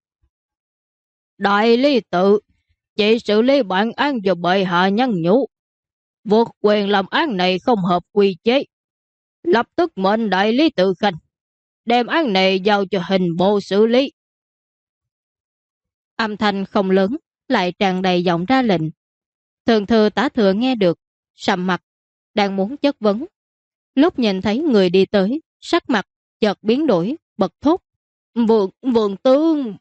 Đại lý tự, chỉ xử lý bản án do bệ hạ nhắn nhủ. Vượt quyền làm án này không hợp quy chế. Lập tức mệnh đại lý tự Khanh đem án này giao cho hình bộ xử lý. Âm thanh không lớn, lại tràn đầy giọng ra lệnh. Thượng thư Tả Thừa nghe được, sầm mặt, đang muốn chất vấn. Lúc nhìn thấy người đi tới, sắc mặt chợt biến đổi, bật thốt. Vượng tướng.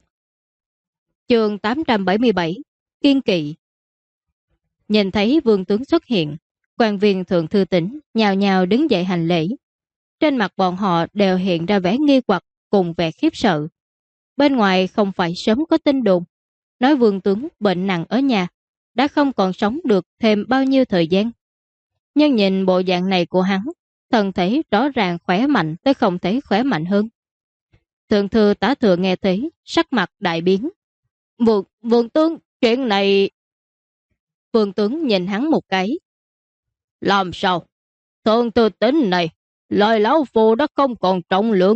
Chương 877, Kiên kỵ. Nhìn thấy vương tướng xuất hiện, quan viên thượng thư tỉnh nhào nhào đứng dậy hành lễ. Trên mặt bọn họ đều hiện ra vẻ nghi hoặc cùng vẻ khiếp sợ. Bên ngoài không phải sớm có tin đồn, nói vương tướng bệnh nặng ở nhà, đã không còn sống được thêm bao nhiêu thời gian. Nhưng nhìn bộ dạng này của hắn, thân thể rõ ràng khỏe mạnh tới không thể khỏe mạnh hơn. Thượng thư Tả Thừa nghe thấy, sắc mặt đại biến. Vương tướng, chuyện này... Vương tướng nhìn hắn một cái. Làm sao? Thượng thư tỉnh này, lời lão phu đã không còn trọng lượng.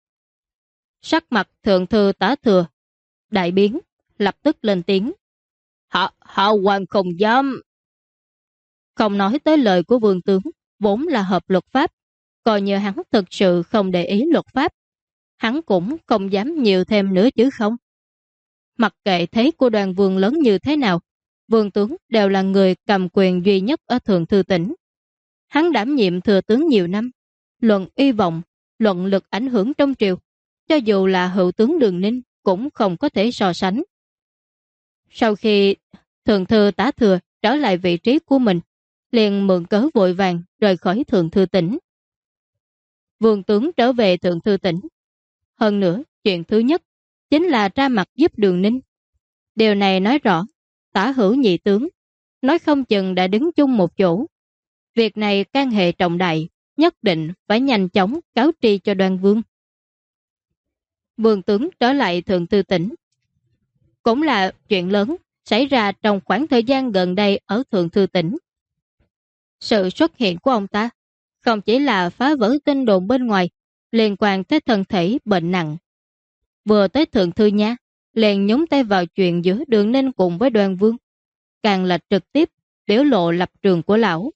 Sắc mặt thượng thư Tả Thừa đại biến, lập tức lên tiếng. Hạ quan không dám. Không nói tới lời của vương tướng, vốn là hợp luật pháp. Coi như hắn thực sự không để ý luật pháp, hắn cũng không dám nhiều thêm nữa chứ không. Mặc kệ thế của đoàn vương lớn như thế nào, vương tướng đều là người cầm quyền duy nhất ở thượng thư tỉnh. Hắn đảm nhiệm thừa tướng nhiều năm, luận uy vọng, luận lực ảnh hưởng trong triều, cho dù là hữu tướng Đường Ninh cũng không có thể so sánh. Sau khi thượng thư Tả Thừa trở lại vị trí của mình, liền mượn cớ vội vàng rời khỏi thượng thư tỉnh. Vương tướng trở về thượng thư tỉnh. Hơn nữa, chuyện thứ nhất chính là ra mặt giúp Đường Ninh. Điều này nói rõ, Tả Hữu nhị tướng nói không chừng đã đứng chung một chỗ. Việc này can hệ trọng đại, nhất định phải nhanh chóng cáo tri cho Đoan Vương. Vương tướng trở lại thượng thư tỉnh cũng là chuyện lớn xảy ra trong khoảng thời gian gần đây ở thượng thư tỉnh. Sự xuất hiện của ông ta không chỉ là phá vỡ tin đồn bên ngoài liên quan tới thân thể bệnh nặng. Vừa tới thượng thư nha, liền nhúng tay vào chuyện giữa Đường Ninh cùng với Đoan Vương, càng là trực tiếp biểu lộ lập trường của lão.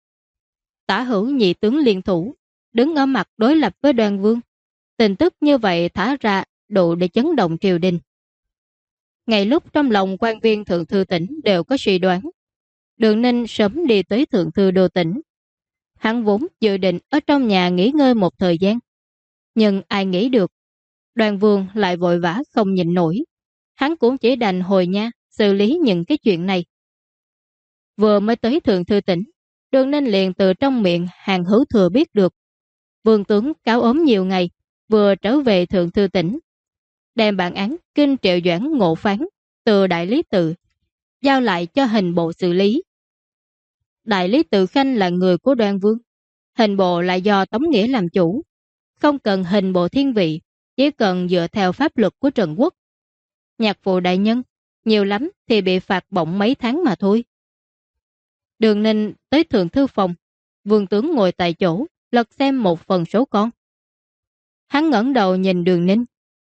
Tả Hữu nhị tướng liên thủ, đứng ở mặt đối lập với Đoan Vương. Tin tức như vậy thả ra đủ để chấn động triều đình. Ngay lúc trong lòng quan viên thượng thư tỉnh đều có suy đoán, Đường Ninh sớm đi tới thượng thư đô tỉnh. Hắn vốn dự định ở trong nhà nghỉ ngơi một thời gian. Nhưng ai nghĩ được, Đoan Vương lại vội vã không nhịn nổi. Hắn cũng chỉ đành hồi nha xử lý những cái chuyện này. Vừa mới tới thượng thư tỉnh, Đường Ninh liền từ trong miệng Hàng Hữu Thừa biết được vương tướng cáo ốm nhiều ngày, vừa trở về thượng thư tỉnh, đem bản án kinh Triệu Doãn ngộ phán từ đại lý tự giao lại cho hình bộ xử lý. Đại lý tự Khanh là người của Đoan Vương, hình bộ lại do Tống Nghĩa làm chủ, không cần hình bộ thiên vị, chỉ cần dựa theo pháp luật của Trần Quốc. Nhạc phụ đại nhân nhiều lắm thì bị phạt bổng mấy tháng mà thôi. Đường Ninh tới thượng thư phòng, vương tướng ngồi tại chỗ lật xem một phần số con. Hắn ngẩng đầu nhìn Đường Ninh.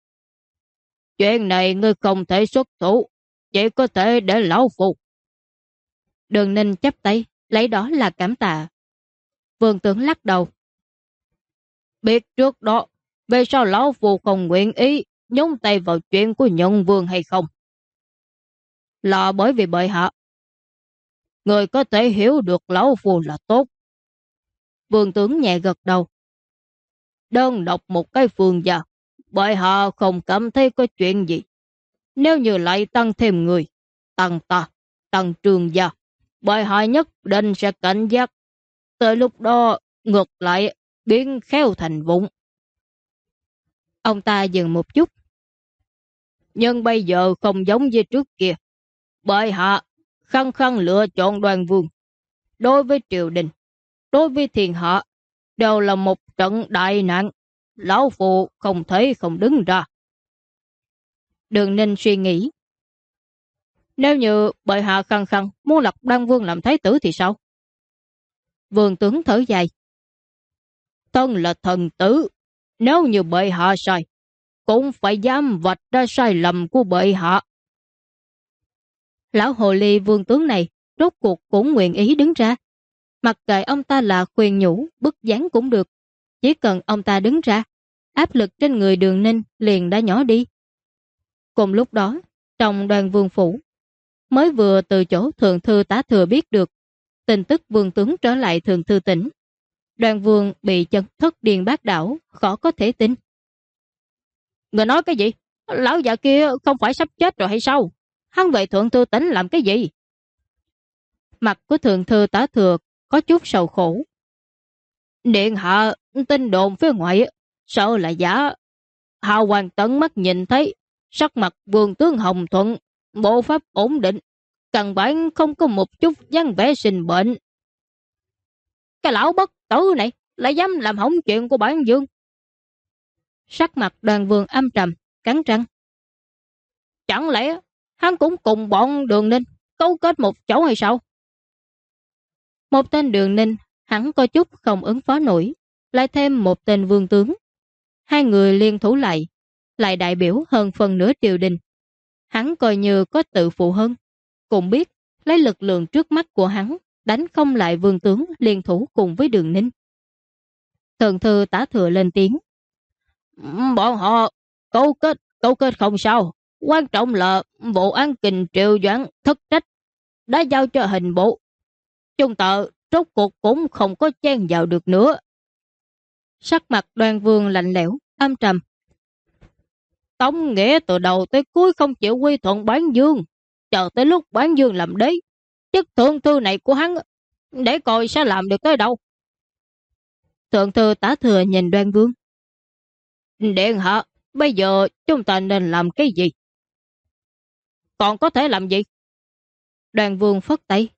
Chuyện này ngươi không thể xuất thủ, chỉ có thể để lão phu. Đường Ninh chắp tay, lấy đó là cảm tạ. Vương tướng lắc đầu. Biết trước đó, về sao lão phu không nguyện ý nhúng tay vào chuyện của Nhân Vương hay không? Là bởi vì bệ hạ. Người có thể hiểu được lão phu là tốt. Vương tướng nhẹ gật đầu. Đơn độc một cái phương gia, bệ hạ không cảm thấy có chuyện gì. Nếu như lại tăng thêm người, tăng ta, tăng trường gia, bệ hạ nhất định sẽ cảnh giác. Tới lúc đó, ngược lại, biến khéo thành vụng. Ông ta dừng một chút. Nhưng bây giờ không giống như trước kia. Bệ hạ khăng khăng lựa chọn Đoàn Vương. Đối với triều đình, đối với thiên hạ, đều là một trận đại nạn. Lão phụ không thể không đứng ra. Đường Ninh suy nghĩ. Nếu như bệ hạ khăng khăng muốn lập Đoàn Vương làm thái tử thì sao? Vương tướng thở dài. Thân là thần tử, nếu như bệ hạ sai, cũng phải dám vạch ra sai lầm của bệ hạ. Lão hồ ly vương tướng này rốt cuộc cũng nguyện ý đứng ra. Mặc kệ ông ta là khuyên nhủ, bức gián cũng được. Chỉ cần ông ta đứng ra, áp lực trên người Đường Ninh liền đã nhỏ đi. Cùng lúc đó, trong Đoàn Vương phủ, mới vừa từ chỗ thượng thư tá thừa biết được tin tức vương tướng trở lại thượng thư tỉnh. Đoàn Vương bị chấn thất điên bát đảo, khó có thể tin. Người nói cái gì? Lão già kia không phải sắp chết rồi hay sao? Hắn về thượng thư tỉnh làm cái gì? Mặt của thượng thư tá thừa có chút sầu khổ. Điện hạ tin đồn phía ngoài sợ là giả. Hào Hoàng tận mắt nhìn thấy sắc mặt vương tướng hồng thuận, bộ pháp ổn định, căn bản không có một chút dáng vẻ sinh bệnh. Cái lão bất tử này lại dám làm hỏng chuyện của bản vương. Sắc mặt Đoàn Vương âm trầm, cắn răng. Chẳng lẽ hắn cũng cùng bọn Đường Ninh cấu kết một chỗ hay sao? Một tên Đường Ninh hắn có chút không ứng phó nổi, lại thêm một tên vương tướng. Hai người liên thủ lại đại biểu hơn phần nửa triều đình. Hắn coi như có tự phụ hơn, cũng biết lấy lực lượng trước mắt của hắn đánh không lại vương tướng liên thủ cùng với Đường Ninh. Thượng thư tá thừa lên tiếng. Bọn họ cấu kết không sao. Quan trọng là vụ án Kình Triệu Doãn thất trách đã giao cho hình bộ. Chúng ta rốt cuộc cũng không có chen vào được nữa. Sắc mặt Đoàn Vương lạnh lẽo, âm trầm. Tống Nghĩa từ đầu tới cuối không chịu quy thuận Bán Dương. Chờ tới lúc Bán Dương làm đế, chức thượng thư này của hắn để coi sẽ làm được tới đâu. Thượng thư tá thừa nhìn Đoàn Vương. Điện hạ, bây giờ chúng ta nên làm cái gì? Còn có thể làm gì? Đoàn Vương phất tay.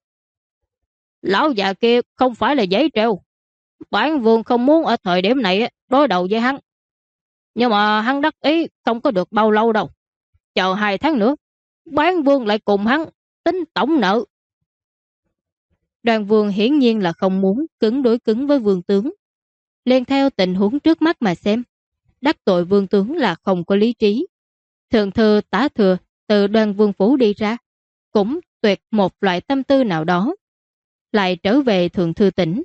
Lão già kia không phải là dễ treo. Bản vương không muốn ở thời điểm này đối đầu với hắn. Nhưng mà hắn đắc ý không có được bao lâu đâu. Chờ 2 tháng nữa, bản vương lại cùng hắn tính tổng nợ. Đoàn Vương hiển nhiên là không muốn cứng đối cứng với vương tướng. Liên theo tình huống trước mắt mà xem, đắc tội vương tướng là không có lý trí. Thượng thư tá thừa từ Đoàn Vương phủ đi ra, cũng tuyệt một loại tâm tư nào đó, lại trở về thượng thư tỉnh.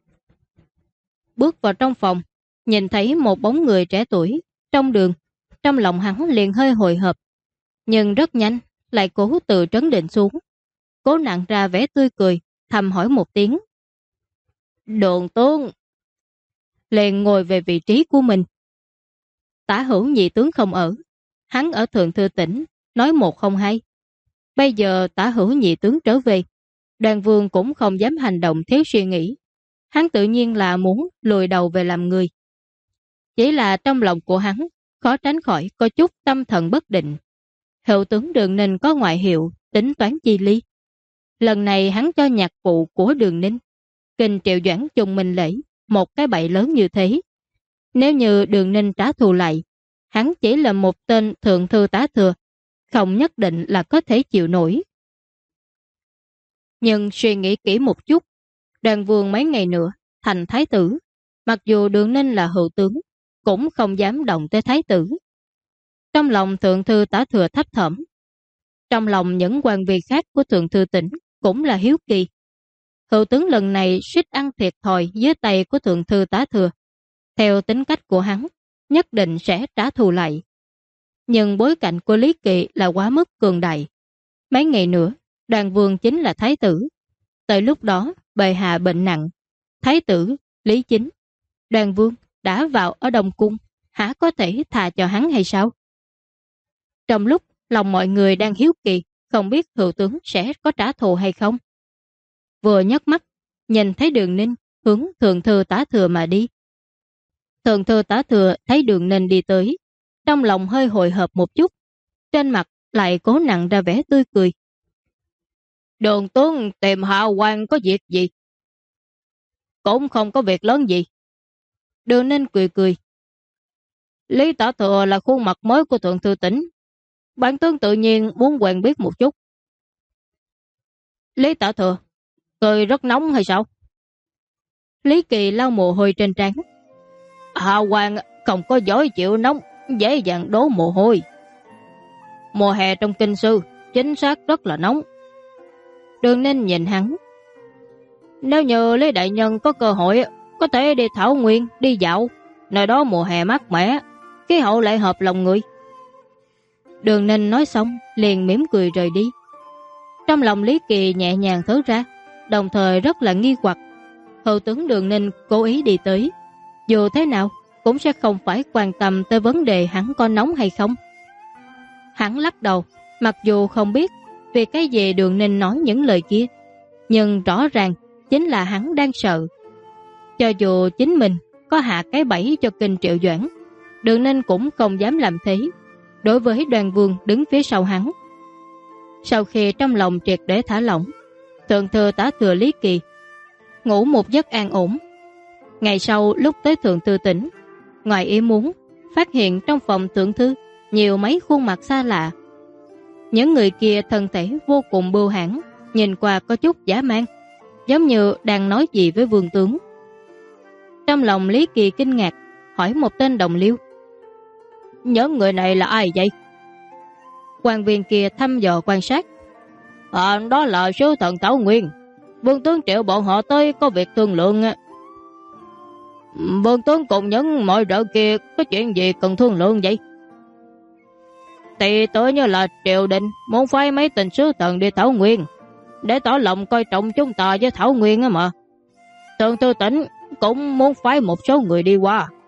Bước vào trong phòng, nhìn thấy một bóng người trẻ tuổi trong đường, trong lòng hắn liền hơi hồi hộp, nhưng rất nhanh lại cố tự trấn định xuống, cố nặn ra vẻ tươi cười, thầm hỏi một tiếng. Đường tướng. Liền ngồi về vị trí của mình. Tả hữu nhị tướng không ở, hắn ở thượng thư tỉnh, nói một không hai. Bây giờ tả hữu nhị tướng trở về, Đoàn Vương cũng không dám hành động thiếu suy nghĩ. Hắn tự nhiên là muốn lùi đầu về làm người. Chỉ là trong lòng của hắn khó tránh khỏi có chút tâm thần bất định. Hữu tướng Đường Ninh có ngoại hiệu tính toán chi ly. Lần này hắn cho nhạc phụ của Đường Ninh Kình Triệu Doãn trùng mình lễ một cái bẫy lớn như thế. Nếu như Đường Ninh trả thù lại, hắn chỉ là một tên thượng thư tá thừa, không nhất định là có thể chịu nổi. Nhưng suy nghĩ kỹ một chút, Đoàn Vương mấy ngày nữa thành thái tử, mặc dù Đường Ninh là hữu tướng, cũng không dám động tới thái tử. Trong lòng thượng thư tá thừa thấp thỏm, trong lòng những quan viên khác của thượng thư tỉnh cũng là hiếu kỳ. Hữu tướng lần này suýt ăn thiệt thòi dưới tay của thượng thư tá thừa, theo tính cách của hắn, nhất định sẽ trả thù lại. Nhưng bối cảnh của Lý Kỳ là quá mức cường đại. Mấy ngày nữa, Đoàn Vương chính là thái tử. Tới lúc đó, bệ hạ bệnh nặng, thái tử Lý Chính, Đoàn Vương đã vào ở Đông Cung, hả có thể tha cho hắn hay sao? Trong lúc lòng mọi người đang hiếu kỳ, không biết hữu tướng sẽ có trả thù hay không. Vừa nhấc mắt, nhìn thấy Đường Ninh hướng thượng thư tá thừa mà đi. Thượng thư tá thừa thấy Đường Ninh đi tới, trong lòng hơi hồi hộp một chút, trên mặt lại cố nặn ra vẻ tươi cười. Đường tướng tìm Hạ quan có việc gì? Cũng không có việc lớn gì. Đường Ninh cười cười. Lý Tả Thừa là khuôn mặt mới của thượng thư tỉnh, bản tướng tự nhiên muốn quen biết một chút. Lý Tả Thừa, cười rất nóng hay sao? Lý Kỳ lau mồ hôi trên trán. Hạ quan không có giỏi chịu nóng, dễ dàng đổ mồ hôi. Mùa hè trong kinh sư chính xác rất là nóng. Đường Ninh nhìn hắn. Nếu như Lý đại nhân có cơ hội, có thể đi Thảo Nguyên, đi dạo, nơi đó mùa hè mát mẻ, khí hậu lại hợp lòng người. Đường Ninh nói xong liền mỉm cười rời đi. Trong lòng Lý Kỳ nhẹ nhàng thở ra, đồng thời rất là nghi hoặc. Hữu tướng Đường Ninh cố ý đi tới, dù thế nào cũng sẽ không phải quan tâm tới vấn đề hắn có nóng hay không. Hắn lắc đầu, mặc dù không biết vì cái gì Đường Ninh nói những lời kia, nhưng rõ ràng chính là hắn đang sợ. Cho dù chính mình có hạ cái bẫy cho Kinh Triệu Doãn, Đường Ninh cũng không dám làm thế đối với Đoàn Vương đứng phía sau hắn. Sau khi trong lòng triệt để thả lỏng, thượng thư tá thừa Lý Kỳ ngủ một giấc an ổn. Ngày sau lúc tới thượng thư tỉnh, ngoài ý muốn phát hiện trong phòng thượng thư nhiều mấy khuôn mặt xa lạ. Những người kia thân thể vô cùng bưu hãn, nhìn qua có chút dã man, giống như đang nói gì với vương tướng. Trong lòng Lý Kỳ kinh ngạc, hỏi một tên đồng liêu. Những người này là ai vậy? Quan viên kia thăm dò quan sát. Đó là sứ thần Thảo Nguyên. Vương tướng triệu bọn họ tới có việc thương lượng. Vương tướng cùng những mọi rợ kia có chuyện gì cần thương lượng vậy? Thì tôi như là triều đình muốn phái mấy tình sứ thần đi Thảo Nguyên, để tỏ lòng coi trọng chúng ta với Thảo Nguyên á mà. Thượng thư tỉnh cũng muốn phái một số người đi qua.